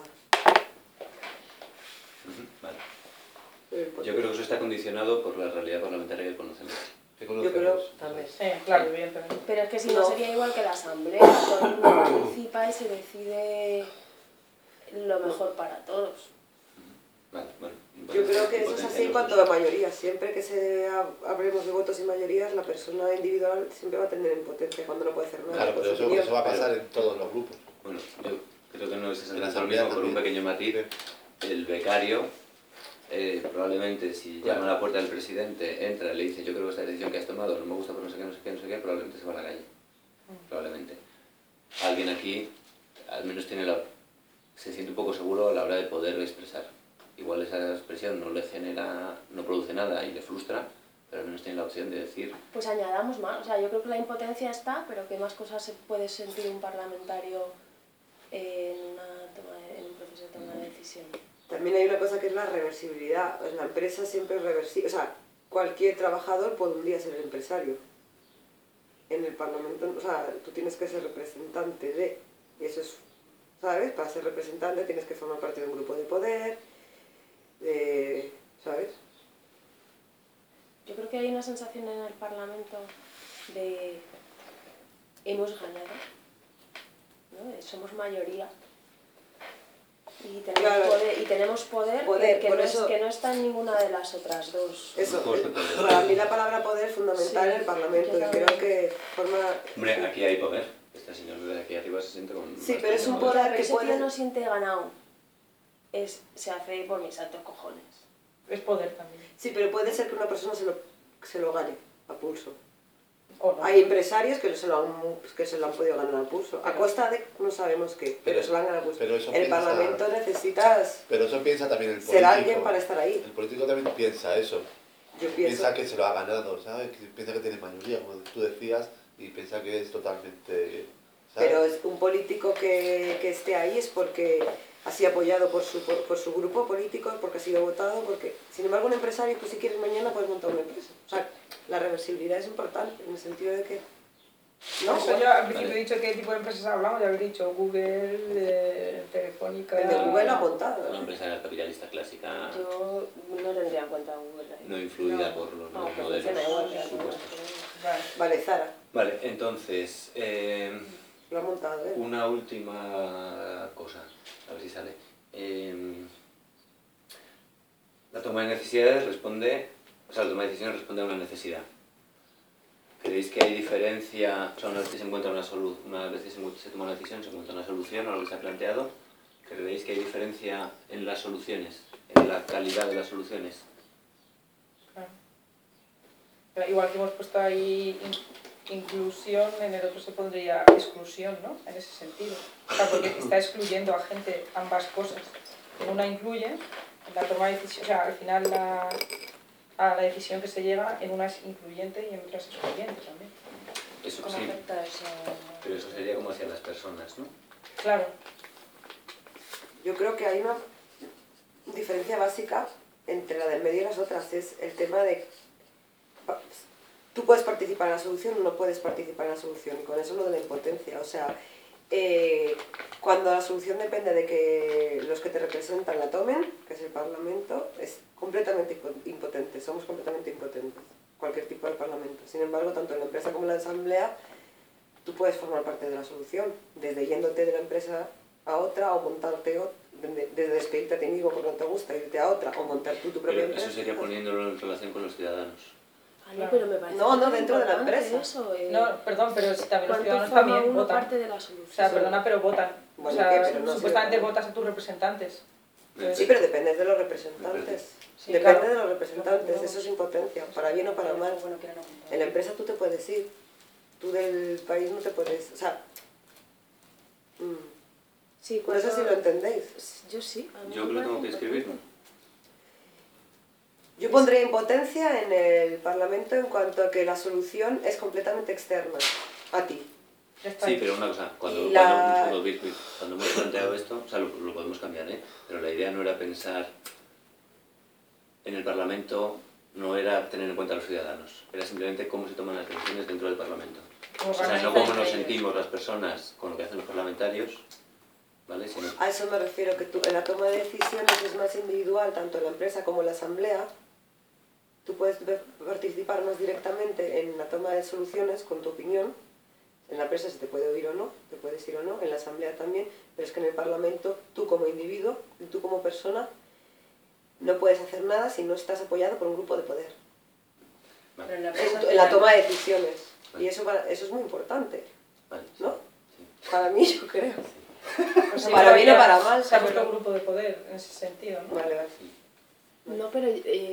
Ujú, vale. Pues Yo creo que eso está condicionado por la realidad parlamentaria que conocemos. Que creo conocemos. También. Sí, claro, evidentemente. Pero es que si no No. sería igual que la asamblea, todo el mundo participa y se decide lo mejor para todos. Vale, bueno. Yo creo que eso es Impotencia así en los cuanto dos. a mayoría. Siempre que hablemos de votos y mayorías, la persona individual siempre va a tener impotencia cuando no puede hacer nada. Claro, por pero su eso opinión. va a pasar en todos los grupos. Bueno, yo creo que no es En la exactamente lo asamblea mismo, por un también. pequeño matiz. El becario, probablemente si llama Claro. a la puerta del presidente, entra y le dice yo creo que esta decisión que has tomado no me gusta por no sé qué, no sé qué, no sé qué, probablemente se va a la calle. Probablemente. Alguien aquí al menos se siente un poco seguro a la hora de poder expresar. Igual esa expresión no produce nada y le frustra, pero al menos tiene la opción de decir Pues añadamos más, o sea, yo creo que la impotencia está, pero ¿qué más cosas se puede sentir un parlamentario en un proceso de toma de decisión? También hay una cosa que es la reversibilidad. En la empresa siempre es reversible. O sea, cualquier trabajador puede un día ser empresario. En el Parlamento, o sea, tú tienes que ser representante de... Y eso es, ¿sabes? Para ser representante tienes que formar parte de un grupo de poder, ¿sabes? Yo creo que hay una sensación en el Parlamento de hemos ganado, ¿no? Somos mayoría y tenemos Claro. poder, Poder, que por no eso- que no está en ninguna de las otras dos. Eso, Justo poder. para mí la palabra poder es fundamental Sí, en el Parlamento yo y también. creo que forma... hombre, aquí hay poder. Esta señora de aquí arriba se siente con... Sí, pero es un bastante poder Pero que ese puede... tío no siente ganado, se hace por mis altos cojones. Es poder también. Sí, pero puede ser que una persona se lo gane a pulso. O no. Hay empresarios que se lo han podido ganar a pulso. A costa de no sabemos qué, pero se lo han ganado a pulso. pero eso En el piensa- Parlamento necesitas Pero eso piensa también el político. ser alguien para estar ahí. El político también piensa eso. Yo pienso. Piensa que se lo ha ganado, ¿sabes? Que piensa que tiene mayoría, como tú decías, y piensa que es totalmente... ¿sabes? Pero es un político que esté ahí es porque ha sido apoyado por su grupo político, porque ha sido votado, porque... Sin embargo, un empresario, tú si quieres mañana puedes montar una empresa. O sea, la reversibilidad es importante, en el sentido de que... No, eso yo al principio he dicho qué tipo de empresas hablamos, ya habéis dicho Google, Telefónica... El de Google lo ha Una montado. empresa capitalista clásica, Yo no tendría en cuenta Google ahí. no influida No. por los No, nuevos que modelos funciona igual que supuestos. Vale. Vale, Zara, Vale, entonces, lo ha montado, ¿eh? una última cosa, a ver si sale. La toma de necesidades responde, o sea, la toma de decisiones responde a una necesidad. ¿Creéis que hay diferencia, o sea, una vez que se encuentra una vez que se toma una decisión, se encuentra una solución a lo que se ha planteado? ¿Creéis que hay diferencia en las soluciones, en la calidad de las soluciones? Claro. Pero igual que hemos puesto ahí inclusión, en el otro se pondría exclusión, ¿no? En ese sentido. O sea, porque está excluyendo a gente ambas cosas. En una incluye, en la toma de decisión, o sea, al final a la decisión que se llega, en una es incluyente y en otra es excluyente también. Eso ¿Cómo sí, afecta eso? pero eso sería como hacia las personas, ¿no? Claro. Yo creo que hay una diferencia básica entre la del medio y las otras, es el tema de... Tú puedes participar en la solución o no puedes participar en la solución, y con eso lo de la impotencia. O sea, cuando la solución depende de que los que te representan la tomen, que es el Parlamento, es completamente impotente, somos completamente impotentes, cualquier tipo de Parlamento. Sin embargo, tanto en la empresa como en la Asamblea, tú puedes formar parte de la solución, desde yéndote de la empresa a otra o montarte otra, desde despedirte a ti mismo porque no te gusta, irte a otra o montar tú tu propia Pero empresa. eso sería poniéndolo en relación con los ciudadanos. Ah, no, pero me parece No, súper dentro de la importante empresa. Eso, No, perdón, pero si también los ¿cuánto ciudadanos forma también uno votan. parte de la solución? O sea, perdona, pero votan. Bueno, o sea, ¿qué? Pero no supuestamente sé. votas a tus representantes. Sí, pero depende de los representantes. Sí, Depende claro. de los representantes, eso es impotencia, para bien o para mal. Bueno, quieren apuntar. En la empresa tú te puedes ir, tú del país no te puedes... O sea, Sí, no sé si lo entendéis. Yo sí. a mí Yo me que lo tengo que parece escribir, importante. ¿no? Yo pondría impotencia en el Parlamento en cuanto a que la solución es completamente externa a ti. Ya está. Sí, pero una cosa, cuando hemos planteado esto, o sea, lo podemos cambiar, ¿eh? Pero la idea no era pensar en el Parlamento, no era tener en cuenta a los ciudadanos, era simplemente cómo se toman las decisiones dentro del Parlamento. O sea, no cómo nos sentimos las personas con lo que hacen los parlamentarios, ¿vale? Sino, A eso me refiero, que tú en la toma de decisiones es más individual, tanto en la empresa como en la asamblea. Tú puedes participar más directamente en la toma de soluciones con tu opinión. En la empresa se te puede oír o no, te puedes ir o no, en la asamblea también, pero es que en el Parlamento, tú como individuo y tú como persona, no puedes hacer nada si no estás apoyado por un grupo de poder. Pero en la En, empresa en la toma de decisiones. Y eso es muy importante, vale, ¿no? sí. Para mí, yo creo. Pues para sí, bien o ya para mal, Se ha puesto pero- grupo de poder en ese sentido, ¿no? Vale, vale. No, pero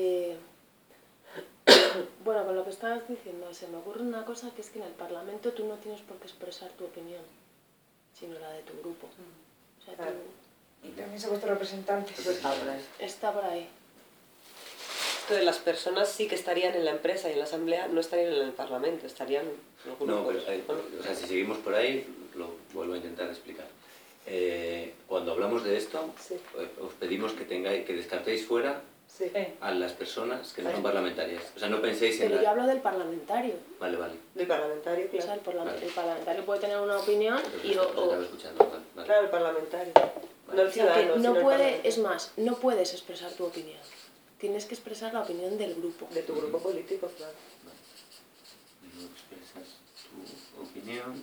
bueno, con lo que estabas diciendo, se me ocurre una cosa, que es que en el Parlamento tú no tienes por qué expresar tu opinión, sino la de tu grupo. O sea, Claro. Y también se ha puesto representantes. Eso está por ahí. está por ahí. Esto de las personas sí que estarían en la empresa y en la asamblea, no estarían en el Parlamento, estarían en los No, grupos. pero o sea, si seguimos por ahí, lo vuelvo a intentar explicar. Cuando hablamos de esto, Sí, os pedimos que descartéis fuera sí. Sí. a las personas que no son parlamentarias. O sea, no penséis en Pero yo la... hablo del parlamentario. Vale, vale. Del parlamentario, O sea, claro. Vale. el parlamentario puede tener una opinión y Lo estaba escuchando, vale, vale. Claro, el parlamentario. No el o sea, que ciudadano, no sino el puede, parlamentario. es más, no puedes expresar tu opinión. Tienes que expresar la opinión del grupo. De tu grupo político, claro. No expresas tu opinión,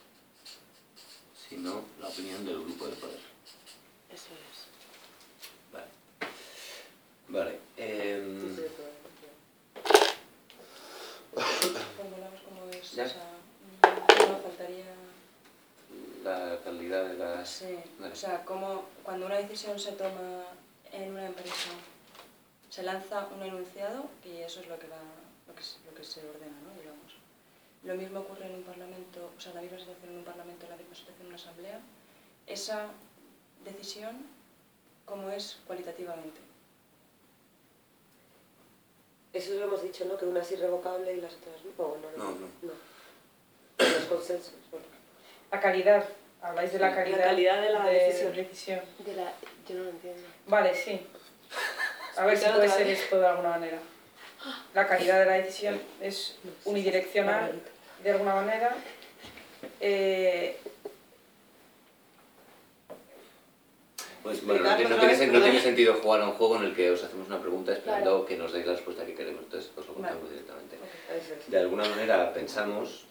sino la opinión del grupo de poder. Eso es. Vale. Vale. Formulamos como es, Ya. o sea, no faltaría... La calidad de las... Sí, Vale. o sea, como cuando una decisión se toma en una empresa se lanza un enunciado y eso es lo que se ordena, ¿no? Digamos. Lo mismo ocurre en un parlamento, o sea, la misma situación en un parlamento, la misma situación en una asamblea. Esa decisión, ¿cómo es cualitativamente? Eso lo hemos dicho, ¿no? Que una es irrevocable y las otras no. ¿O no? No. Los consensos. Bueno. La calidad, habláis de la calidad, de la decisión. Yo no lo entiendo. Vale, sí. A ver si puede ser esto de alguna manera. La calidad de la decisión es unidireccional, de alguna manera. Pues bueno, no tiene sentido jugar a un juego en el que os hacemos una pregunta esperando que nos deis la respuesta que queremos. Entonces os lo contamos directamente. De alguna manera pensamos,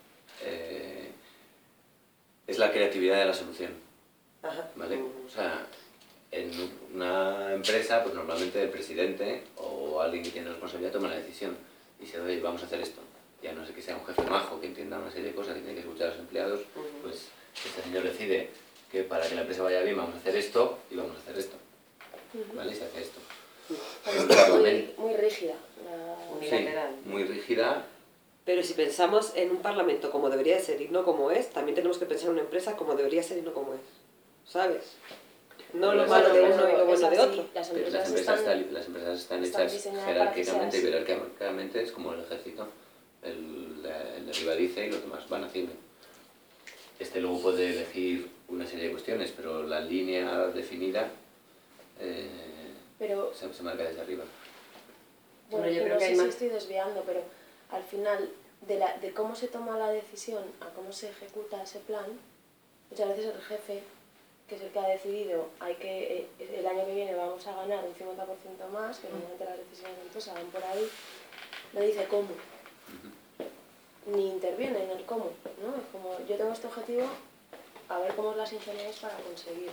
es la creatividad de la solución. ¿Vale? O sea, en una empresa, pues normalmente el presidente o alguien que tiene responsabilidad toma la decisión y dice, oye, vamos a hacer esto. Ya no sé que sea un jefe majo que entienda una serie de cosas que tiene que escuchar a los empleados, pues este señor decide que para que la empresa vaya bien vamos a hacer esto y vamos a hacer esto. ¿Vale? Y se hace esto. Muy rígida. Unilateral. Sí, muy rígida. Pero si pensamos en un parlamento como debería de ser y no como es, también tenemos que pensar en una empresa como debería ser y no como es. ¿sabes? No lo malo de uno y lo bueno de otro. Las Pero empresas las empresas están hechas diseñadas para que sea jerárquicamente y así. jerárquicamente es como el ejército. El de arriba dice y los demás van haciendo. Este luego puede elegir una serie de cuestiones, pero la línea definida se marca desde arriba. Bueno, Yo creo no que sé hay si más. estoy desviando, pero al final, de cómo se toma la decisión a cómo se ejecuta ese plan, muchas veces el jefe, que es el que ha decidido, el año que viene vamos a ganar un 50% más, que normalmente las decisiones de empresa van por ahí, no dice cómo, ni interviene en el cómo, ¿no? Es como, yo tengo este objetivo, a ver cómo os las ingeniáis para conseguirlo.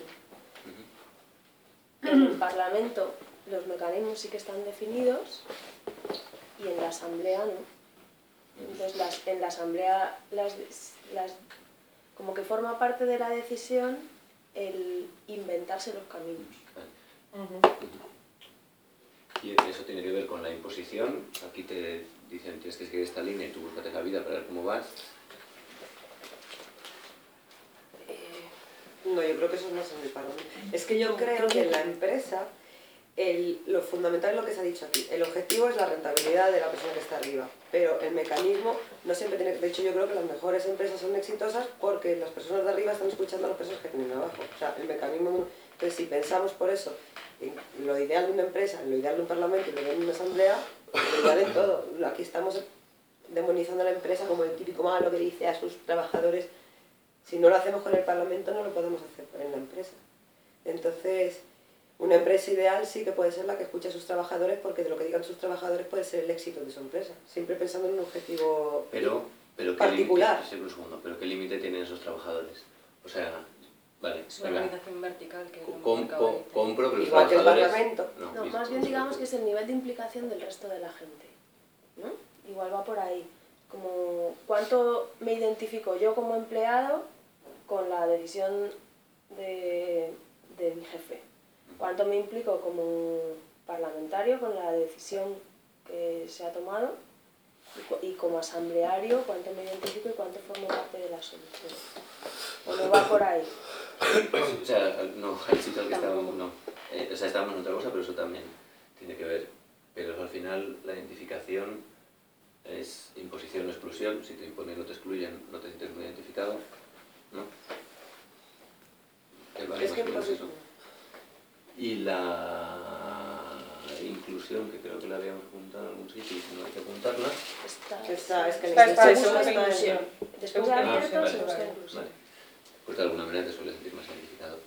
En el Parlamento los mecanismos sí que están definidos y en la Asamblea no. Entonces en la Asamblea como que forma parte de la decisión el inventarse los caminos. Y eso tiene que ver con la imposición. Aquí te dicen tienes que seguir esta línea y tú búscate la vida para ver cómo vas. No, yo creo que eso es más en el Parlamento. Es que yo creo que en la empresa lo fundamental es lo que se ha dicho aquí. El objetivo es la rentabilidad de la persona que está arriba, pero el mecanismo no siempre tiene... De hecho, yo creo que las mejores empresas son exitosas porque las personas de arriba están escuchando a las personas que tienen abajo. O sea, el mecanismo... Entonces, si pensamos por eso, en lo ideal de una empresa, en lo ideal de un parlamento y lo ideal de una asamblea, lo ideal en todo. Aquí estamos demonizando a la empresa como el típico malo que dice a sus trabajadores. Si no lo hacemos con el parlamento, no lo podemos hacer en la empresa. Entonces... Una empresa ideal sí que puede ser la que escuche a sus trabajadores porque de lo que digan sus trabajadores puede ser el éxito de su empresa. Siempre pensando en un objetivo particular. ¿Pero qué límite tienen esos trabajadores? O sea, vale, Es una organización vertical que compro, pero los igual que el trabajadores... Parlamento. No, más bien digamos que es el nivel de implicación del resto de la gente, ¿no? Igual va por ahí. Como cuánto me identifico yo como empleado con la decisión de mi jefe. Cuánto me implico como parlamentario con la decisión que se ha tomado y como asambleario cuánto me identifico y cuánto formo parte de la solución. ¿O no va por ahí? O sea, no, el sitio al que estábamos, no. O sea, estábamos en otra cosa, pero eso también tiene que ver. Pero al final la identificación es imposición o exclusión. Si te imponen o te excluyen, no te sientes muy identificado, ¿no? Es que pues eso. Y la inclusión, que creo que la habíamos apuntado en algún sitio y si no hay que apuntarla. Después de abierto se busca inclusión. Vale. Pues de alguna manera te suele sentir más identificado.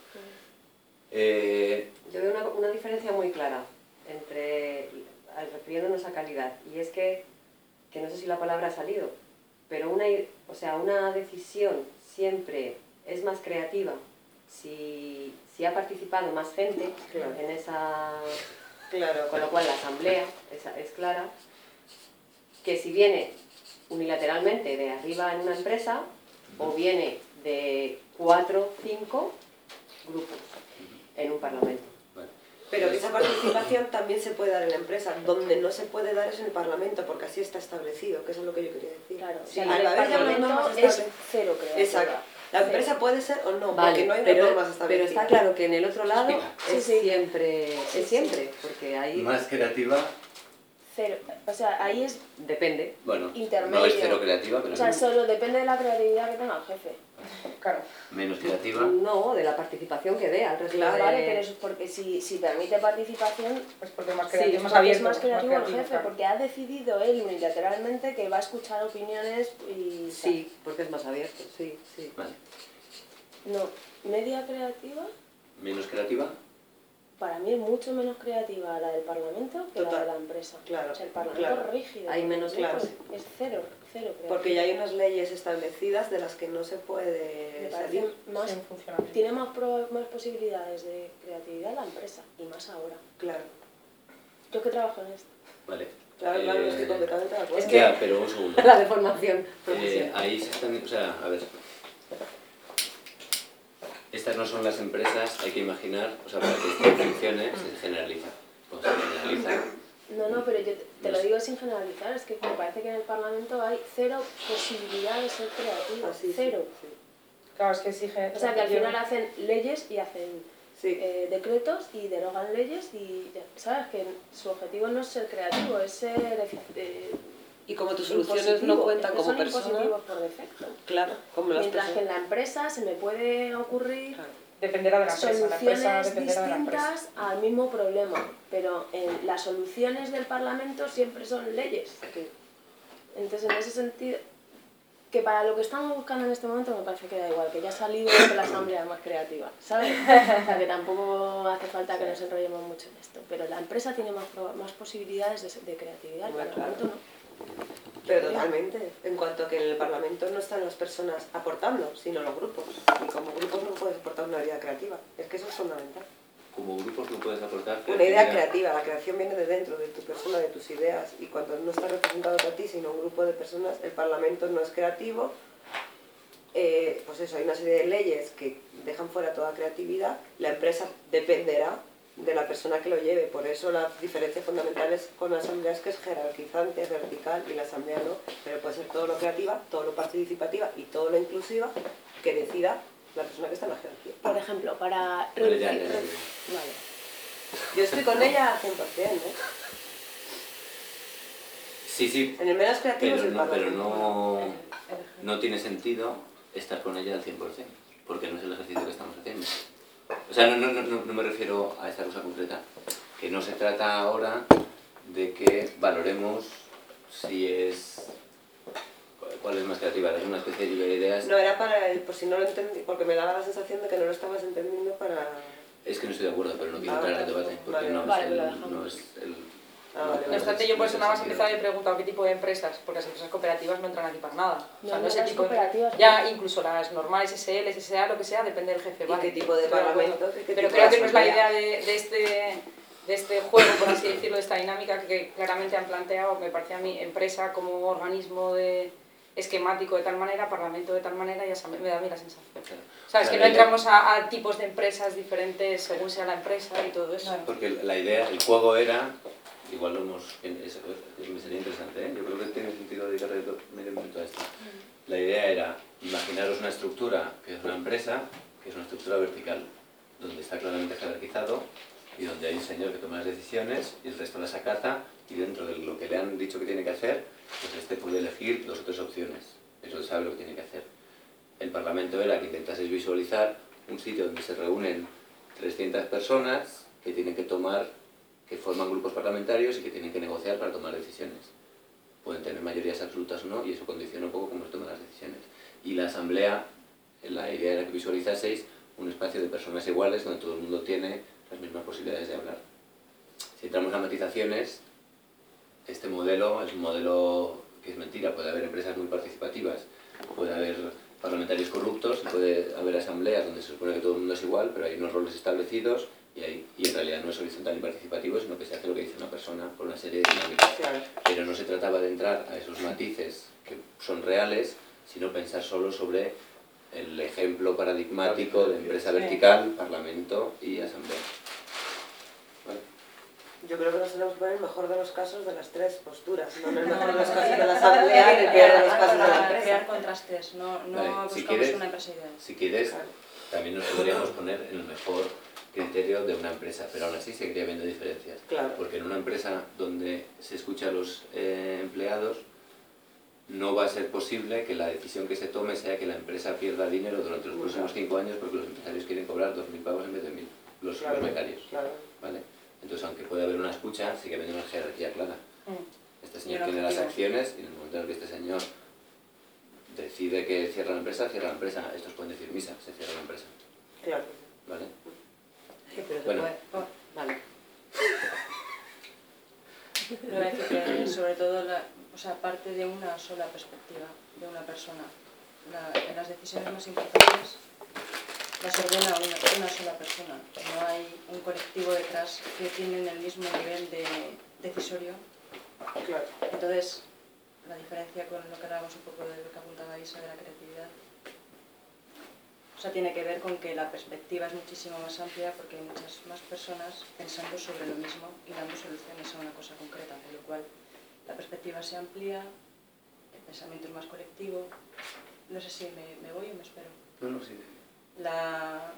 Yo veo una diferencia muy clara refiriéndonos a calidad, y es que no sé si la palabra ha salido, pero una decisión siempre es más creativa si ha participado más gente en esa... Con lo cual la asamblea es clara, que si viene unilateralmente de arriba en una empresa o viene de 4 o 5 grupos en un parlamento. Vale. Pero que esa participación también se puede dar en la empresa. Donde no se puede dar es en el Parlamento, porque así está establecido, que eso es lo que yo quería decir. Claro, Sí, o a sea, la el vez ya no hay normas Parlamento es establecidas. cero creativa. Exacto. La empresa puede ser o no, Vale, porque no hay pero, normas pero establecidas. está claro que en el otro lado Sí, es sí. siempre, Sí, es siempre, porque ahí Más creativa, Cero. O sea, ahí es depende. bueno, intermedio. no es cero creativa, pero O sea, es solo depende de la creatividad que tenga el jefe. Claro. menos creativa. No, de la participación que dé al resto Claro, vale, de... pero eso es porque si permite participación, Pues porque es más sí, creativo, más porque abierto. es más creativo el jefe, claro. porque ha decidido él unilateralmente que va a escuchar opiniones y... Sí, porque es más abierto, sí, sí. Vale. No, media creativa, Menos creativa, para mí es mucho menos creativa la del Parlamento que la Total. de la empresa. Claro, O sea, el Parlamento claro. es rígido. Hay menos claro. Es cero creativo. Porque ya hay unas leyes establecidas de las que no se Me puede parece salir. más... Sí, funcionamiento. Tiene más posibilidades de creatividad la empresa, y más ahora. Claro, Yo que trabajo en esto. vale. claro, claro, estoy completamente de acuerdo. Ya, pero un segundo. La de formación profesional. Ahí se están, o sea, a ver. Estas no son las empresas, hay que imaginar, o sea, para que esto funcione, se generaliza. O sea, se generaliza. No, pero yo te lo digo sin generalizar, es que me parece que en el Parlamento hay cero posibilidad de ser creativo, Así, sí, cero. sí. Claro, es que exige... O sea, que al final hacen leyes y hacen Sí. decretos y derogan leyes y, ¿sabes? Que su objetivo no es ser creativo, es ser Y como tus soluciones impositivo, no cuentan es que como son persona, impositivos por defecto. claro, como las Mientras que en personas. la empresa se me puede ocurrir Claro. Dependerá de la empresa. La empresa soluciones dependerá de la empresa. distintas al mismo problema, pero las soluciones del Parlamento siempre son leyes. Entonces, en ese sentido, que para lo que estamos buscando en este momento me parece que da igual, que ya ha salido de la asamblea más creativa, ¿sabes? O sea, que tampoco hace falta que nos enrollemos mucho en esto, pero la empresa tiene más posibilidades de creatividad, el Hombre, Parlamento no. Pero totalmente, en cuanto a que en el Parlamento no están las personas aportando, sino los grupos. Y como grupos no puedes aportar una idea creativa. Es que eso es fundamental. Como grupos no puedes aportar Una idea creativa, la creación viene de dentro, de tu persona, de tus ideas. Y cuando no está representado por ti, sino un grupo de personas, el Parlamento no es creativo. Pues eso, hay una serie de leyes que dejan fuera toda creatividad. La empresa dependerá de la persona que lo lleve. Por eso la diferencia fundamental es con la asamblea es que es jerarquizante, es vertical, y la asamblea no. Pero puede ser todo lo creativa, todo lo participativa y todo lo inclusiva que decida la persona que está en la jerarquía. Por ejemplo, para Vale, ya, reducir... ya, ya. Vale. Yo estoy con ella al 100%, ¿eh? Sí, En el menos creativo es pero el no, Parlamento. no tiene sentido estar con ella al 100%, porque no es el ejercicio que estamos haciendo. O sea, no me refiero a esta cosa concreta, que no se trata ahora de que valoremos si es... cuál es más creativa, es una especie de lluvia de ideas. No, era para el, por si no lo entendí, porque me daba la sensación de que no lo estabas entendiendo para... Es que no estoy de acuerdo, pero no quiero Ah, entrar en el debate, porque vale, no, vale, es lo el, dejamos. no es el... Ah, vale, No obstante, yo por eso nada más sentido. empezaba y he preguntado qué tipo de empresas, porque las empresas cooperativas no entran aquí para nada. O sea, No, no es el las tipo de... cooperativas, Ya, incluso las normales, SL, SSA, lo que sea, depende del jefe. ¿Y ¿vale? qué tipo de Estoy acuerdo. parlamento? ¿Qué Pero tipo creo de que no es la idea asamblea? de este juego, por así decirlo, de esta dinámica que claramente han planteado, me parece a mí, empresa como organismo de esquemático de tal manera, parlamento de tal manera, y me da a mí la sensación. Claro. O sea, es que no La idea- entramos a tipos de empresas diferentes según sea la empresa y todo eso. Porque la idea, el juego era, igual lo hemos, me sería interesante, ¿eh? Yo creo que tiene sentido dedicarle medio minuto a esto. La idea era imaginaros una estructura que es una empresa, que es una estructura vertical, donde está claramente jerarquizado y donde hay un señor que toma las decisiones y el resto las acata, y dentro de lo que le han dicho que tiene que hacer, pues este puede elegir 2 o 3 opciones. Eso sabe lo que tiene que hacer. El Parlamento era que intentases visualizar un sitio donde se reúnen 300 personas que tienen que tomar, que forman grupos parlamentarios y que tienen que negociar para tomar decisiones. Pueden tener mayorías absolutas o no, y eso condiciona un poco cómo se toman las decisiones. Y la asamblea, la idea era que visualizaseis un espacio de personas iguales donde todo el mundo tiene las mismas posibilidades de hablar. Si entramos a matizaciones, este modelo es un modelo que es mentira. Puede haber empresas muy participativas, puede haber parlamentarios corruptos, puede haber asambleas donde se supone que todo el mundo es igual, pero hay unos roles establecidos y en realidad no es horizontal ni participativo, sino que se hace lo que dice una persona por una serie de dinámicas. Claro. Pero no se trataba de entrar a esos matices que son reales, sino pensar solo sobre el ejemplo paradigmático de empresa vertical, parlamento y asamblea. Yo creo que nos tenemos que poner el mejor de los casos de las tres posturas, no en el mejor de los casos de la asamblea, ni el peor de los casos de la Para empresa. crear contrastes, no Vale, buscamos si quieres- una empresa ideal. Si quieres, también nos podríamos poner en el mejor criterio de una empresa, pero aún así seguiría habiendo diferencias. Claro. Porque en una empresa donde se escucha a los empleados, no va a ser posible que la decisión que se tome sea que la empresa pierda dinero durante los próximos 5 años porque los empresarios quieren cobrar 2.000 pavos en vez de 1.000, los becarios. Claro. ¿Vale? Entonces, aunque puede haber una escucha, sigue habiendo una jerarquía clara. Este señor Y un tiene las objetivo. acciones y en el momento en el que este señor decide que cierra la empresa, cierra la empresa. Estos pueden decir misa, se cierra la empresa. Claro. ¿Vale? Sí, pero se Bueno. puede. Vale. Pero voy a decir que sobre todo, parte de una sola perspectiva de una persona. En las decisiones más importantes las ordena una sola persona. No hay un colectivo detrás que tienen el mismo nivel de decisorio. Claro. Entonces, la diferencia con lo que hablábamos un poco de lo que apuntaba Isa de la creatividad, tiene que ver con que la perspectiva es muchísimo más amplia porque hay muchas más personas pensando sobre lo mismo y dando soluciones a una cosa concreta, con lo cual la perspectiva se amplía, el pensamiento es más colectivo. No sé si me voy o me espero. No, no, sí. La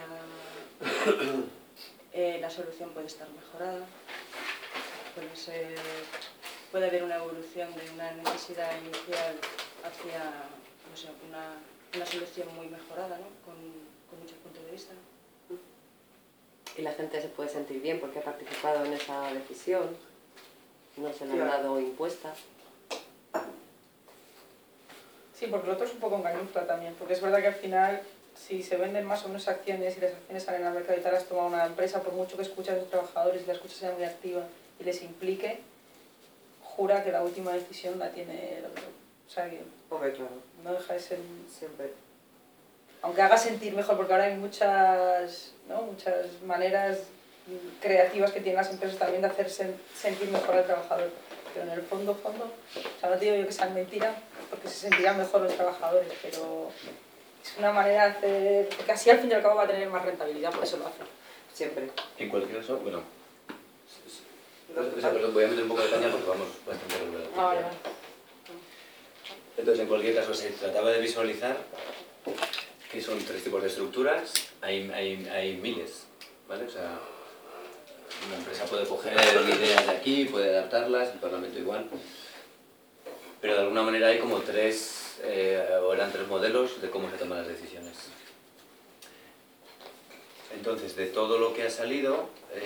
solución puede estar mejorada, puede haber una evolución de una necesidad inicial hacia una solución muy mejorada, ¿no? con muchos puntos de vista. Y la gente se puede sentir bien porque ha participado en esa decisión, no se le ha Claro. dado impuesta. Sí, porque lo otro es un poco engañosa también, porque es verdad que al final, si se venden más o menos acciones y las acciones salen al mercado y tal, has tomado una empresa, por mucho que escuches a los trabajadores y la escucha sea muy activa y les implique, jura que la última decisión la tiene el otro. O sea, que Hombre, claro. no deja de ser... Siempre. Aunque haga sentir mejor, porque ahora hay muchas maneras creativas que tienen las empresas también de hacer sentir mejor al trabajador. Pero en el fondo, no te digo yo que sean mentiras, porque se sentirán mejor los trabajadores, pero es una manera de hacer... Porque así al fin y al cabo va a tener más rentabilidad, por eso lo hacen. Siempre. En cualquier caso, bueno, perdón, voy a meter un poco de caña porque vamos bastante regular. Vale. Entonces, en cualquier caso, se trataba de visualizar que son 3 tipos de estructuras, hay miles, ¿vale? O sea, una empresa puede coger ideas de aquí, puede adaptarlas, el Parlamento igual, pero de alguna manera hay como 3, o eran 3 modelos de cómo se toman las decisiones. Entonces, de todo lo que ha salido,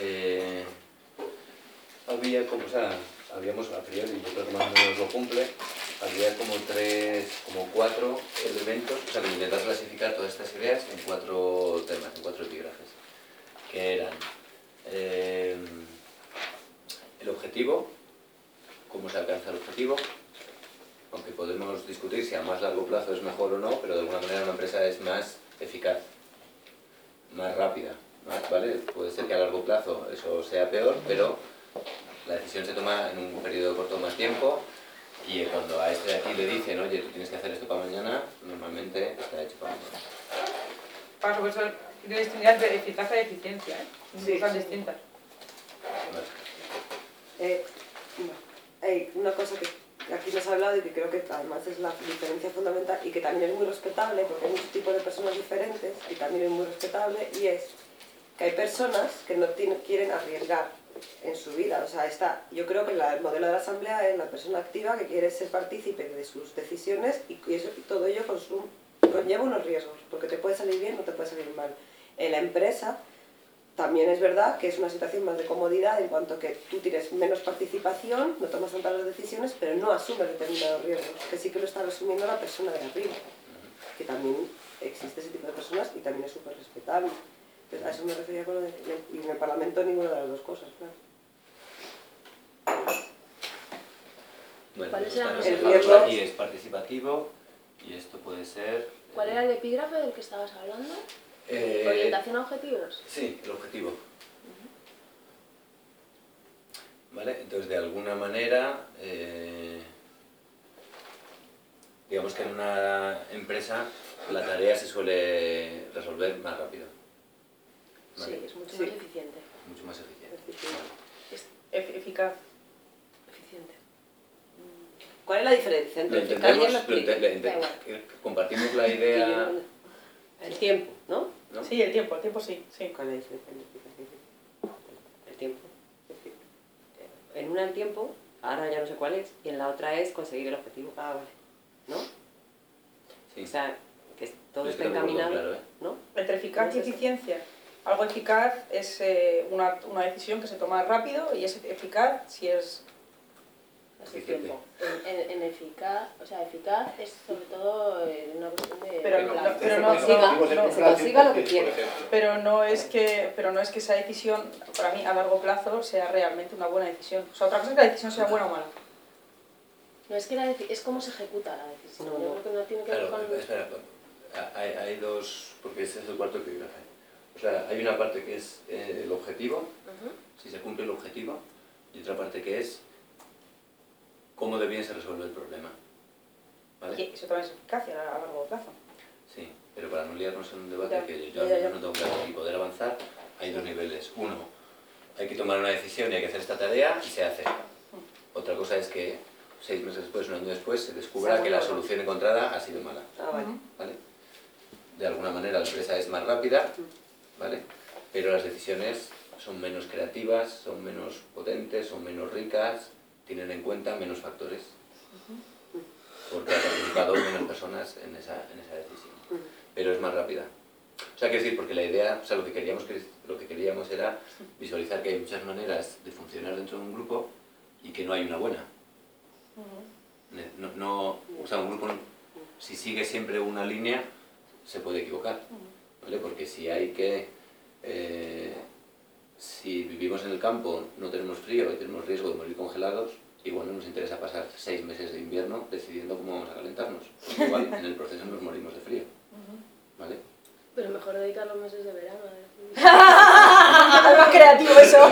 había como, habíamos a priori, yo creo que más o menos lo cumple, había como 4 elementos, o sea, que intentar clasificar todas estas ideas en 4 temas, en 4 epígrafes, que eran el objetivo, cómo se alcanza el objetivo, aunque podemos discutir si a más largo plazo es mejor o no, pero de alguna manera una empresa es más eficaz, más rápida, ¿vale? Puede ser que a largo plazo eso sea peor, pero la decisión se toma en un periodo corto más tiempo y cuando a este de aquí le dicen, oye, tú tienes que hacer esto para mañana, normalmente está hecho para mañana. Para por eso quiero distinguir entre eficacia y eficiencia, ¿eh? Son Sí, cosas sí. distintas. Hay una cosa que aquí nos ha hablado y que creo que además es la diferencia fundamental y que también es muy respetable porque hay muchos tipos de personas diferentes y también es muy respetable y es que hay personas que no quieren arriesgar en su vida. O sea, yo creo que el modelo de la asamblea es la persona activa que quiere ser partícipe de sus decisiones y todo ello conlleva unos riesgos porque te puede salir bien o te puede salir mal. En la empresa también es verdad que es una situación más de comodidad en cuanto que tú tienes menos participación, no tomas tantas las decisiones, pero no asumes determinados riesgos, que sí que lo está asumiendo la persona de arriba, que también existe ese tipo de personas y también es súper respetable. Entonces, a eso me refería con lo de... Y en el Parlamento ninguna de las dos cosas, claro. Bueno, ¿Cuáles está eran los reflejado ejemplos? aquí, es participativo y esto puede ser... ¿Cuál era el epígrafe del que estabas hablando? Eh, ¿Orientación a objetivos? Sí, el objetivo. ¿Vale? Entonces, de alguna manera, digamos que en una empresa la tarea se suele resolver más rápido. ¿Vale? Sí, es mucho Sí. más eficiente. Mucho más eficiente. Eficiente. Es eficaz. Eficiente. ¿Cuál es la diferencia Lo entre eficaz y entendemos, eficaz? Da igual. compartimos la idea, El tiempo, ¿no? ¿no? Sí, el tiempo sí, sí. ¿Cuál es la diferencia entre eficaz y eficaz? El tiempo. Es decir, en una el tiempo, ahora ya no sé cuál es, y en la otra es conseguir el objetivo. Ah, vale. ¿No? Sí. O sea, que todo Yo está estoy de acuerdo, encaminado, claro, ¿eh? ¿no? Entre eficaz y ¿No es eso? eficiencia. Algo eficaz es una decisión que se toma rápido y es eficaz si es Hace Eficiente. tiempo. En eficaz, o sea, eficaz es sobre todo una cuestión de Pero plazo. no- pero no- que se consiga lo que quiere. pero no es que esa decisión para mí a largo plazo sea realmente una buena decisión. O sea, otra cosa es que la decisión sea buena o mala. No es que es cómo se ejecuta la decisión. No, Yo no. creo que no tiene que ver Claro, con... espera, hay dos, porque ese es el cuarto epígrafe. O sea, hay una parte que es el objetivo, Ujú. si se cumple el objetivo, y otra parte que es cómo de bien se resuelve el problema. ¿Vale? Y eso también es eficacia a largo plazo. Sí, pero para no liarnos en un debate Ya, que ya, yo al ya. menos no tengo claro y poder avanzar, hay dos niveles. Uno, hay que tomar una decisión y hay que hacer esta tarea y se hace. Otra cosa es que 6 meses después, un año después, se descubra que la solución encontrada ha sido mala. Ah, vale. ¿Vale? De alguna manera la empresa es más rápida, ¿vale? Pero las decisiones son menos creativas, son menos potentes, son menos ricas, tienen en cuenta menos factores. Porque ha participado menos personas en esa decisión. Pero es más rápida. O sea, quiero decir, porque la idea, o sea, lo que queríamos era visualizar que hay muchas maneras de funcionar dentro de un grupo y que no hay una buena. O sea, un grupo, si sigue siempre una línea, se puede equivocar, ¿vale? Porque si si vivimos en el campo, no tenemos frío y tenemos riesgo de morir congelados, igual no nos interesa pasar 6 meses de invierno decidiendo cómo vamos a calentarnos. Igual en el proceso nos morimos de frío, ¿vale? Pero mejor dedicar los meses de verano a decidir. Es más creativo eso.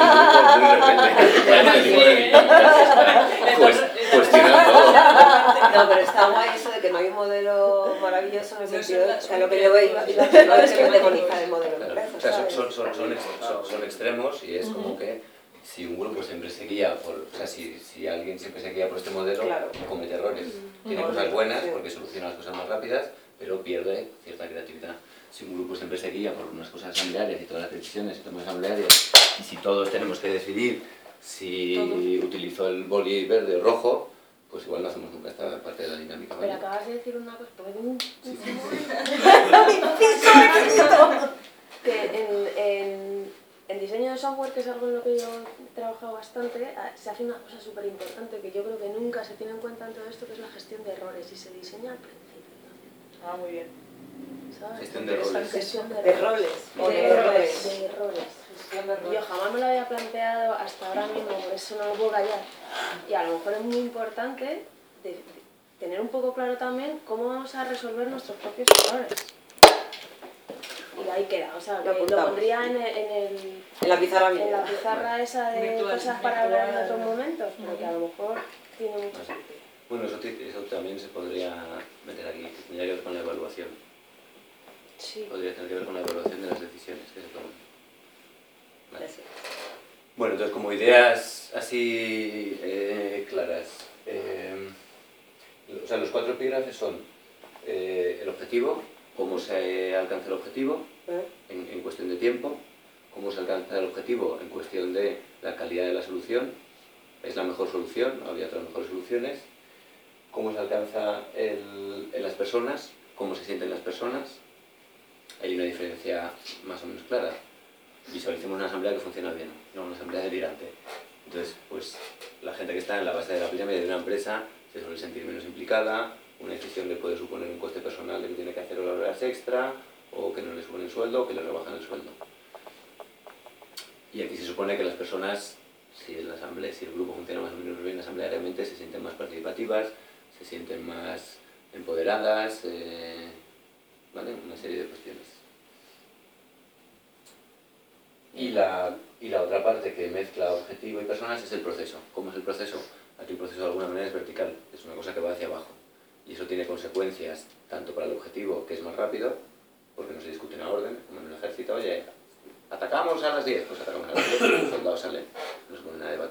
Cuestionar todo. No, pero está guay eso de que no hay un modelo maravilloso en el No es sentido, la o sea, lo que yo iba a decir no es que demonizar el modelo de Claro, empresa, o sea, ¿sabes? son extremos y es como que si un grupo siempre se guía por, o sea, si alguien siempre se guía por este modelo, Claro. comete errores. Tiene cosas buenas porque soluciona las cosas más rápidas, pero pierde cierta creatividad. Si un grupo siempre se guía por unas cosas asamblearias y todas las decisiones se toman asamblearias, y si todos tenemos que decidir si utilizo el boli verde o rojo, pues igual no hacemos nunca esta parte de la dinámica. Pero ¿vale? acabas de decir una cosa, porque tengo un Sí. que en diseño de software, que es algo en lo que yo he trabajado bastante, se hace una cosa súper importante que yo creo que nunca se tiene en cuenta en todo esto, que es la gestión de errores, y se diseña al principio, Ah, muy bien. ¿sabes? Gestión de roles. Gestión de De errores. roles. O De de errores. errores. De errores. Gestión de errores. Yo jamás me lo había planteado hasta ahora mismo, por eso no lo puedo callar. Y a lo mejor es muy importante de tener un poco claro también cómo vamos a resolver nuestros propios errores. Y ahí queda, o sea, Lo que lo apuntamos. pondría en En la pizarra la mía. pizarra esa de Virtual, cosas para hablar en virtual. otros momentos, pero que a lo mejor tiene mucho sentido. Bueno, eso también se podría meter aquí, que tendría que ver con la evaluación. Sí. Podría tener que ver con la evaluación de las decisiones que se toman. Vale. Eso. Bueno, entonces como ideas así claras, o sea, los 4 epígrafes son el objetivo, cómo se alcanza el objetivo en cuestión de tiempo, cómo se alcanza el objetivo en cuestión de la calidad de la solución, es la mejor solución, había otras mejores soluciones, cómo se alcanza en las personas, cómo se sienten las personas, hay una diferencia más o menos clara. Visualicemos una asamblea que funciona bien, no una asamblea delirante. Entonces, pues la gente que está en la base de la pirámide de una empresa se suele sentir menos implicada, una decisión le puede suponer un coste personal de que tiene que hacer horas extra, o que no le suben el sueldo, o que le rebajan el sueldo. Y aquí se supone que las personas, si el grupo funciona más o menos bien asambleariamente, se sienten más participativas, se sienten más empoderadas, ¿vale? Una serie de cuestiones. Y la otra parte que mezcla objetivo y personas es el proceso. ¿Cómo es el proceso? Aquí el proceso de alguna manera es vertical, es una cosa que va hacia abajo. Y eso tiene consecuencias tanto para el objetivo, que es más rápido, porque no se discute una orden, como en el ejército, oye, atacamos a las 10, pues atacamos a las 10, los soldados salen, no se pone nada de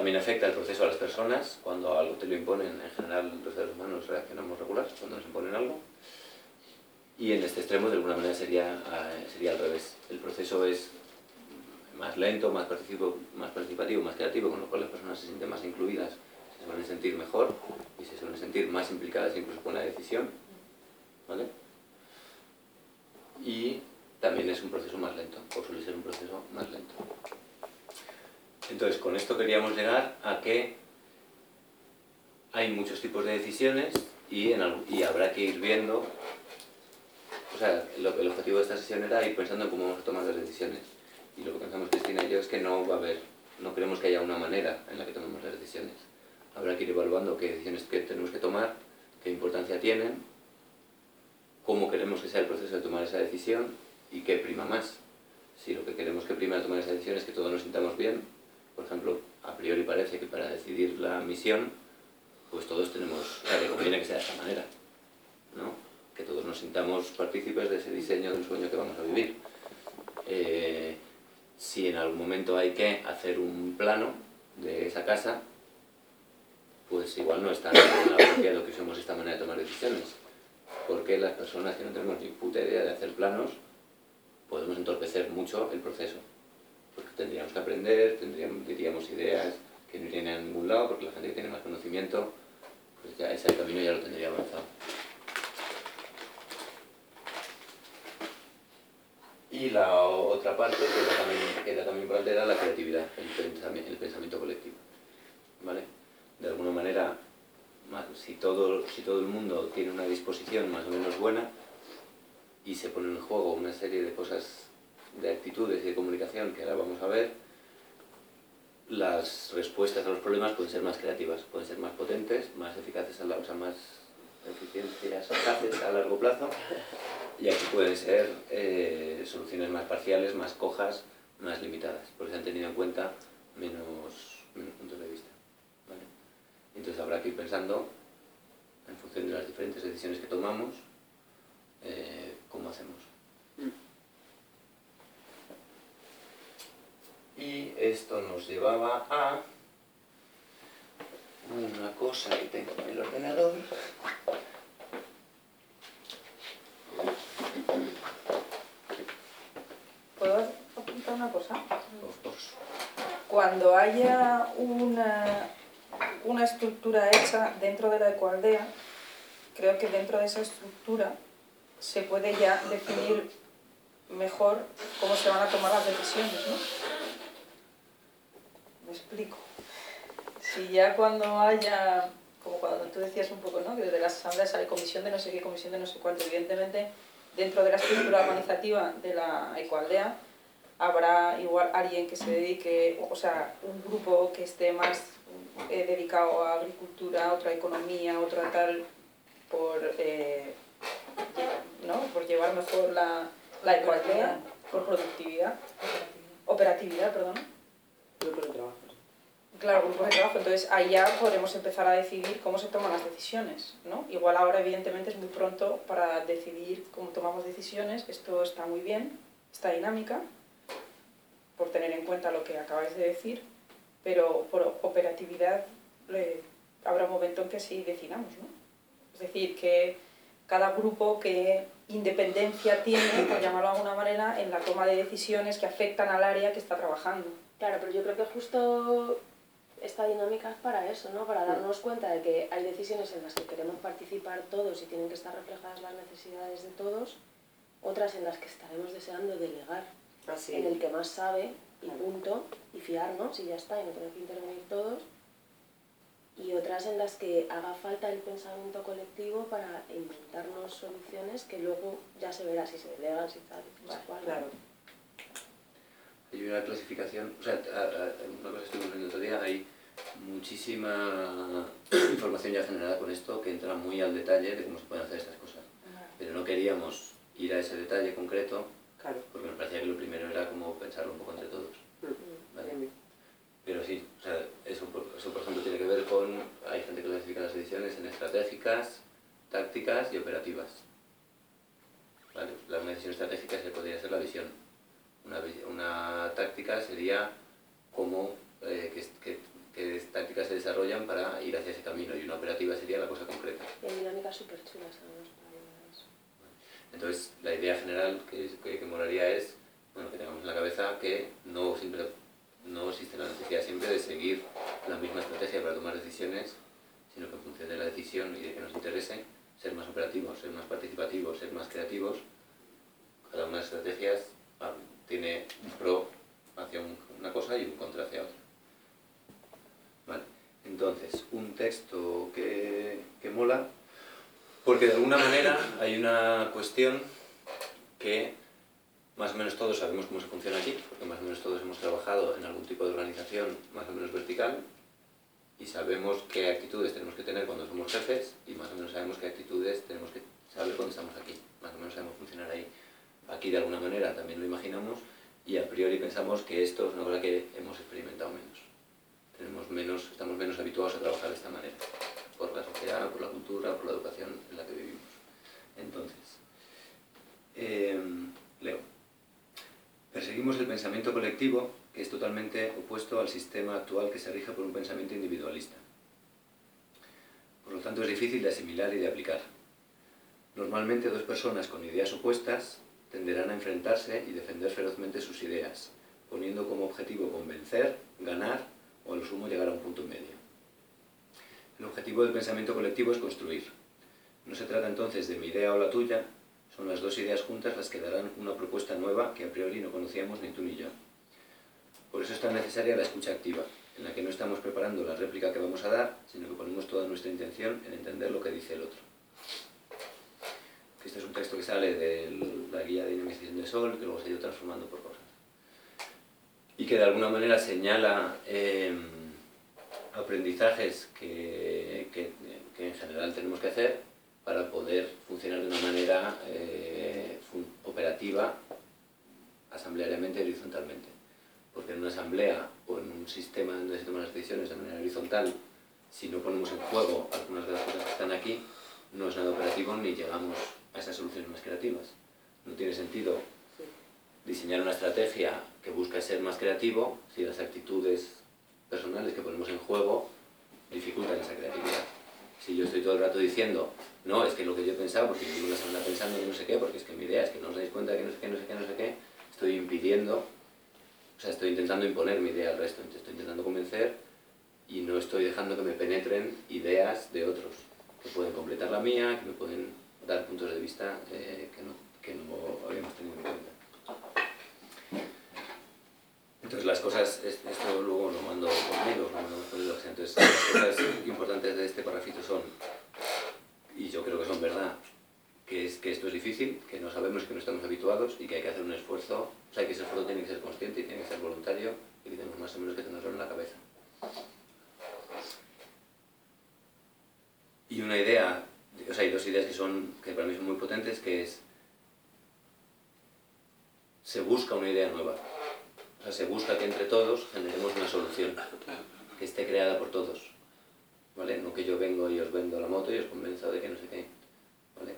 También afecta el proceso a las personas, cuando algo te lo imponen, en general los seres humanos reaccionamos regular cuando nos imponen algo. Y en este extremo, de alguna manera, sería al revés. El proceso es más lento, más participativo, más creativo, con lo cual las personas se sienten más incluidas, se suelen sentir mejor y se suelen sentir más implicadas incluso con la decisión, ¿vale? Y también es un proceso más lento, o suele ser un proceso más lento. Entonces, con esto queríamos llegar a que hay muchos tipos de decisiones y habrá que ir viendo. O sea, el objetivo de esta sesión era ir pensando en cómo vamos a tomar las decisiones. Y lo que pensamos Cristina y yo es que no creemos que haya una manera en la que tomemos las decisiones. Habrá que ir evaluando qué decisiones tenemos que tomar, qué importancia tienen, cómo queremos que sea el proceso de tomar esa decisión y qué prima más. Si lo que queremos que prima al tomar esa decisión es que todos nos sintamos bien, por ejemplo, a priori parece que para decidir la misión, pues todos tenemos, o sea, que conviene que sea de esta manera, ¿no? Que todos nos sintamos partícipes de ese diseño del sueño que vamos a vivir. Si en algún momento hay que hacer un plano de esa casa, pues igual no es tan apropiado que usemos esta manera de tomar decisiones, porque las personas que no tenemos ni puta idea de hacer planos podemos entorpecer mucho el proceso, porque tendríamos que aprender, diríamos ideas que no irían a ningún lado, porque la gente que tiene más conocimiento, pues ya ese camino ya lo tendría avanzado. Y la otra parte, que era también importante, era la creatividad, el pensamiento colectivo, ¿vale? De alguna manera, si todo el mundo tiene una disposición más o menos buena y se pone en juego una serie de cosas, de actitudes y de comunicación que ahora vamos a ver, las respuestas a los problemas pueden ser más creativas, pueden ser más potentes, más eficaces, o sea, más eficaces a largo plazo, y aquí pueden ser soluciones más parciales, más cojas, más limitadas, porque se han tenido en cuenta menos puntos de vista, ¿vale? Entonces habrá que ir pensando, en función de las diferentes decisiones que tomamos, cómo hacemos. Y esto nos llevaba a una cosa que tengo en el ordenador. ¿Puedo apuntar una cosa? Los dos. Cuando haya una estructura hecha dentro de la ecoaldea, creo que dentro de esa estructura se puede ya definir mejor cómo se van a tomar las decisiones, ¿no? Me explico. Si ya cuando haya, como cuando tú decías un poco, ¿no? Que desde las asambleas sale comisión de no sé qué, comisión de no sé cuánto, evidentemente dentro de la estructura organizativa de la ecoaldea habrá igual alguien que se dedique, o sea, un grupo que esté más dedicado a agricultura, otra economía, otra tal, por llevar mejor la ecoaldea, por productividad, operatividad, perdón. Grupos de trabajo. Claro, grupos de trabajo, entonces ahí ya podremos empezar a decidir cómo se toman las decisiones, ¿no? Igual ahora evidentemente es muy pronto para decidir cómo tomamos decisiones, esto está muy bien, esta dinámica, por tener en cuenta lo que acabáis de decir, pero por operatividad habrá un momento en que sí decidamos, ¿no? Es decir, que cada grupo qué independencia tiene, por llamarlo de alguna manera, en la toma de decisiones que afectan al área que está trabajando. Claro, pero yo creo que justo esta dinámica es para eso, ¿no? Para darnos cuenta de que hay decisiones en las que queremos participar todos y tienen que estar reflejadas las necesidades de todos, otras en las que estaremos deseando delegar Así. en el que más sabe y punto, y fiarnos y ya está, y no tener que intervenir todos, y otras en las que haga falta el pensamiento colectivo para inventarnos soluciones que luego ya se verá si se delegan, si tal, no sé cuál. Claro. Hay una clasificación, o sea, una cosa que estuvimos viendo el otro día, hay muchísima información ya generada con esto que entra muy al detalle de cómo se pueden hacer estas cosas. Pero no queríamos ir a ese detalle concreto, Claro. porque nos parecía que lo primero era como pensarlo un poco entre todos. ¿Vale? Pero sí, o sea, eso por ejemplo tiene que ver con, hay gente que clasifica las decisiones en estratégicas, tácticas y operativas. ¿Vale? Una decisión estratégica podría ser la visión. Una táctica sería cómo, qué tácticas se desarrollan para ir hacia ese camino, y una operativa sería la cosa concreta. Y hay dinámicas súper chulas además para llegar a eso. Entonces, la idea general que molaría es, bueno, que tengamos en la cabeza que no existe la necesidad siempre de seguir la misma estrategia para tomar decisiones, sino que en función de la decisión y de que nos interese, ser más operativos, ser más participativos, ser más creativos. Cada una de las estrategias tiene un pro hacia una cosa y un contra hacia otra. Vale. Entonces, un texto que mola, porque de alguna manera hay una cuestión que más o menos todos sabemos cómo se funciona aquí, porque más o menos todos hemos trabajado en algún tipo de organización más o menos vertical, y sabemos qué actitudes tenemos que tener cuando somos jefes, y más o menos sabemos qué actitudes tenemos que saber cuando estamos aquí. Más o menos sabemos funcionar ahí. Aquí de alguna manera también lo imaginamos, y a priori pensamos que esto es una cosa que hemos experimentado menos. Estamos menos habituados a trabajar de esta manera, por la sociedad, por la cultura, por la educación en la que vivimos. Entonces, leo. Perseguimos el pensamiento colectivo, que es totalmente opuesto al sistema actual que se rige por un pensamiento individualista. Por lo tanto, es difícil de asimilar y de aplicar. Normalmente, dos personas con ideas opuestas tenderán a enfrentarse y defender ferozmente sus ideas, poniendo como objetivo convencer, ganar o a lo sumo llegar a un punto medio. El objetivo del pensamiento colectivo es construir. No se trata entonces de mi idea o la tuya, son las dos ideas juntas las que darán una propuesta nueva que a priori no conocíamos ni tú ni yo. Por eso es tan necesaria la escucha activa, en la que no estamos preparando la réplica que vamos a dar, sino que ponemos toda nuestra intención en entender lo que dice el otro. Este es un texto que sale de la guía de dinamización de Sol, que luego se ha ido transformando por cosas. Y que de alguna manera señala aprendizajes que en general tenemos que hacer para poder funcionar de una manera operativa, asambleariamente y horizontalmente. Porque en una asamblea o en un sistema donde se toman las decisiones de manera horizontal, si no ponemos en juego algunas de las cosas que están aquí, no es nada operativo ni llegamos a esas soluciones más creativas. No tiene sentido diseñar una estrategia que busca ser más creativo si las actitudes personales que ponemos en juego dificultan esa creatividad. Si yo estoy todo el rato diciendo, no, es que lo que yo he pensado, porque llevo una semana pensando que no sé qué, porque es que mi idea es que no os dais cuenta que no sé qué, no sé qué, no sé qué, estoy impidiendo, o sea, estoy intentando imponer mi idea al resto, entonces estoy intentando convencer y no estoy dejando que me penetren ideas de otros, que pueden completar la mía, que me pueden dar puntos de vista que no habíamos tenido en cuenta. Entonces las cosas, esto luego lo mando por mail, lo mando por Docs. Entonces las cosas importantes de este parrafito son, y yo creo que son verdad, que es que esto es difícil, que no sabemos y que no estamos habituados y que hay que hacer un esfuerzo, o sea que ese esfuerzo tiene que ser consciente y tiene que ser voluntario y que tenemos más o menos que tenerlo en la cabeza. Y una idea, o sea hay dos ideas que para mí son muy potentes, que es, se busca una idea nueva. O sea, se busca que entre todos generemos una solución que esté creada por todos, ¿vale? No que yo vengo y os vendo la moto y os convenzo de que no sé qué, ¿vale?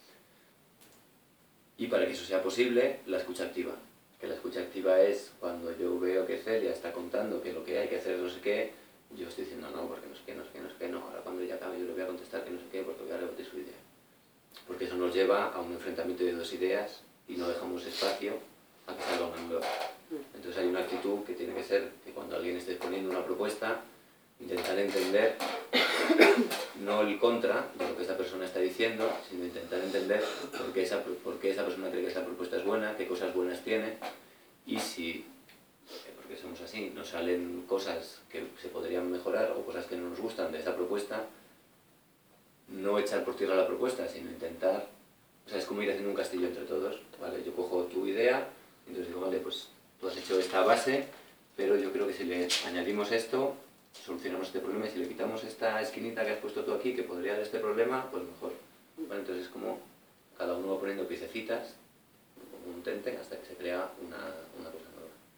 Y para que eso sea posible, la escucha activa. Que la escucha activa es cuando yo veo que Celia está contando que lo que hay que hacer es no sé qué, yo estoy diciendo no, porque no sé qué, no sé qué, no sé qué, no. Ahora cuando ella acabe yo le voy a contestar que no sé qué, porque voy a rebatir su idea. Porque eso nos lleva a un enfrentamiento de dos ideas y no dejamos espacio a que salga una nueva. Entonces hay una actitud que tiene que ser que cuando alguien esté exponiendo una propuesta, intentar entender no el contra de lo que esa persona está diciendo, sino intentar entender por qué esa persona cree que esa propuesta es buena, qué cosas buenas tiene, y si, porque somos así, nos salen cosas que se podrían mejorar o cosas que no nos gustan de esa propuesta, no echar por tierra la propuesta, sino intentar, o sea, es como ir haciendo un castillo entre todos, ¿vale? Yo cojo tu idea, y entonces digo, vale, pues tú has hecho esta base, pero yo creo que si le añadimos esto, solucionamos este problema, y si le quitamos esta esquinita que has puesto tú aquí, que podría dar este problema, pues mejor. Bueno, entonces es como cada uno va poniendo piececitas, como un tente, hasta que se crea una cosa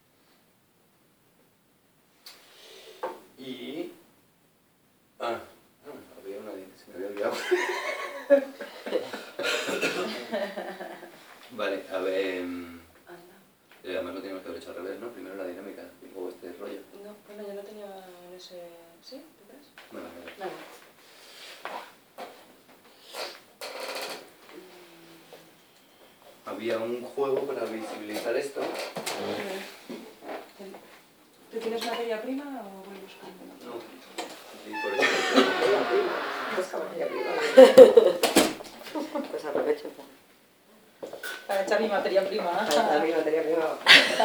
nueva. Y... había una que se me había olvidado. Vale, a ver... Además lo tenemos que haber hecho al revés, ¿no? Primero la dinámica y luego este rollo. No, bueno, yo no tenía en ese... ¿Sí? ¿Tú crees? Bueno, a ver. Vale. Había un juego para visibilizar esto. ¿Tú tienes materia prima o voy buscando? No. Y por eso. Busca materia prima. Pues aprovecho Para echar mi materia prima. para echar mi materia prima.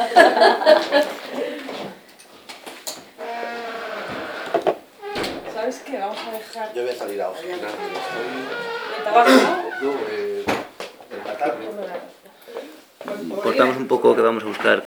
¿Sabes qué? Vamos a dejar... Yo voy a salir a oficinar. ¿El tabaco? Yo, el matar, ¿no? Cortamos un poco que vamos a buscar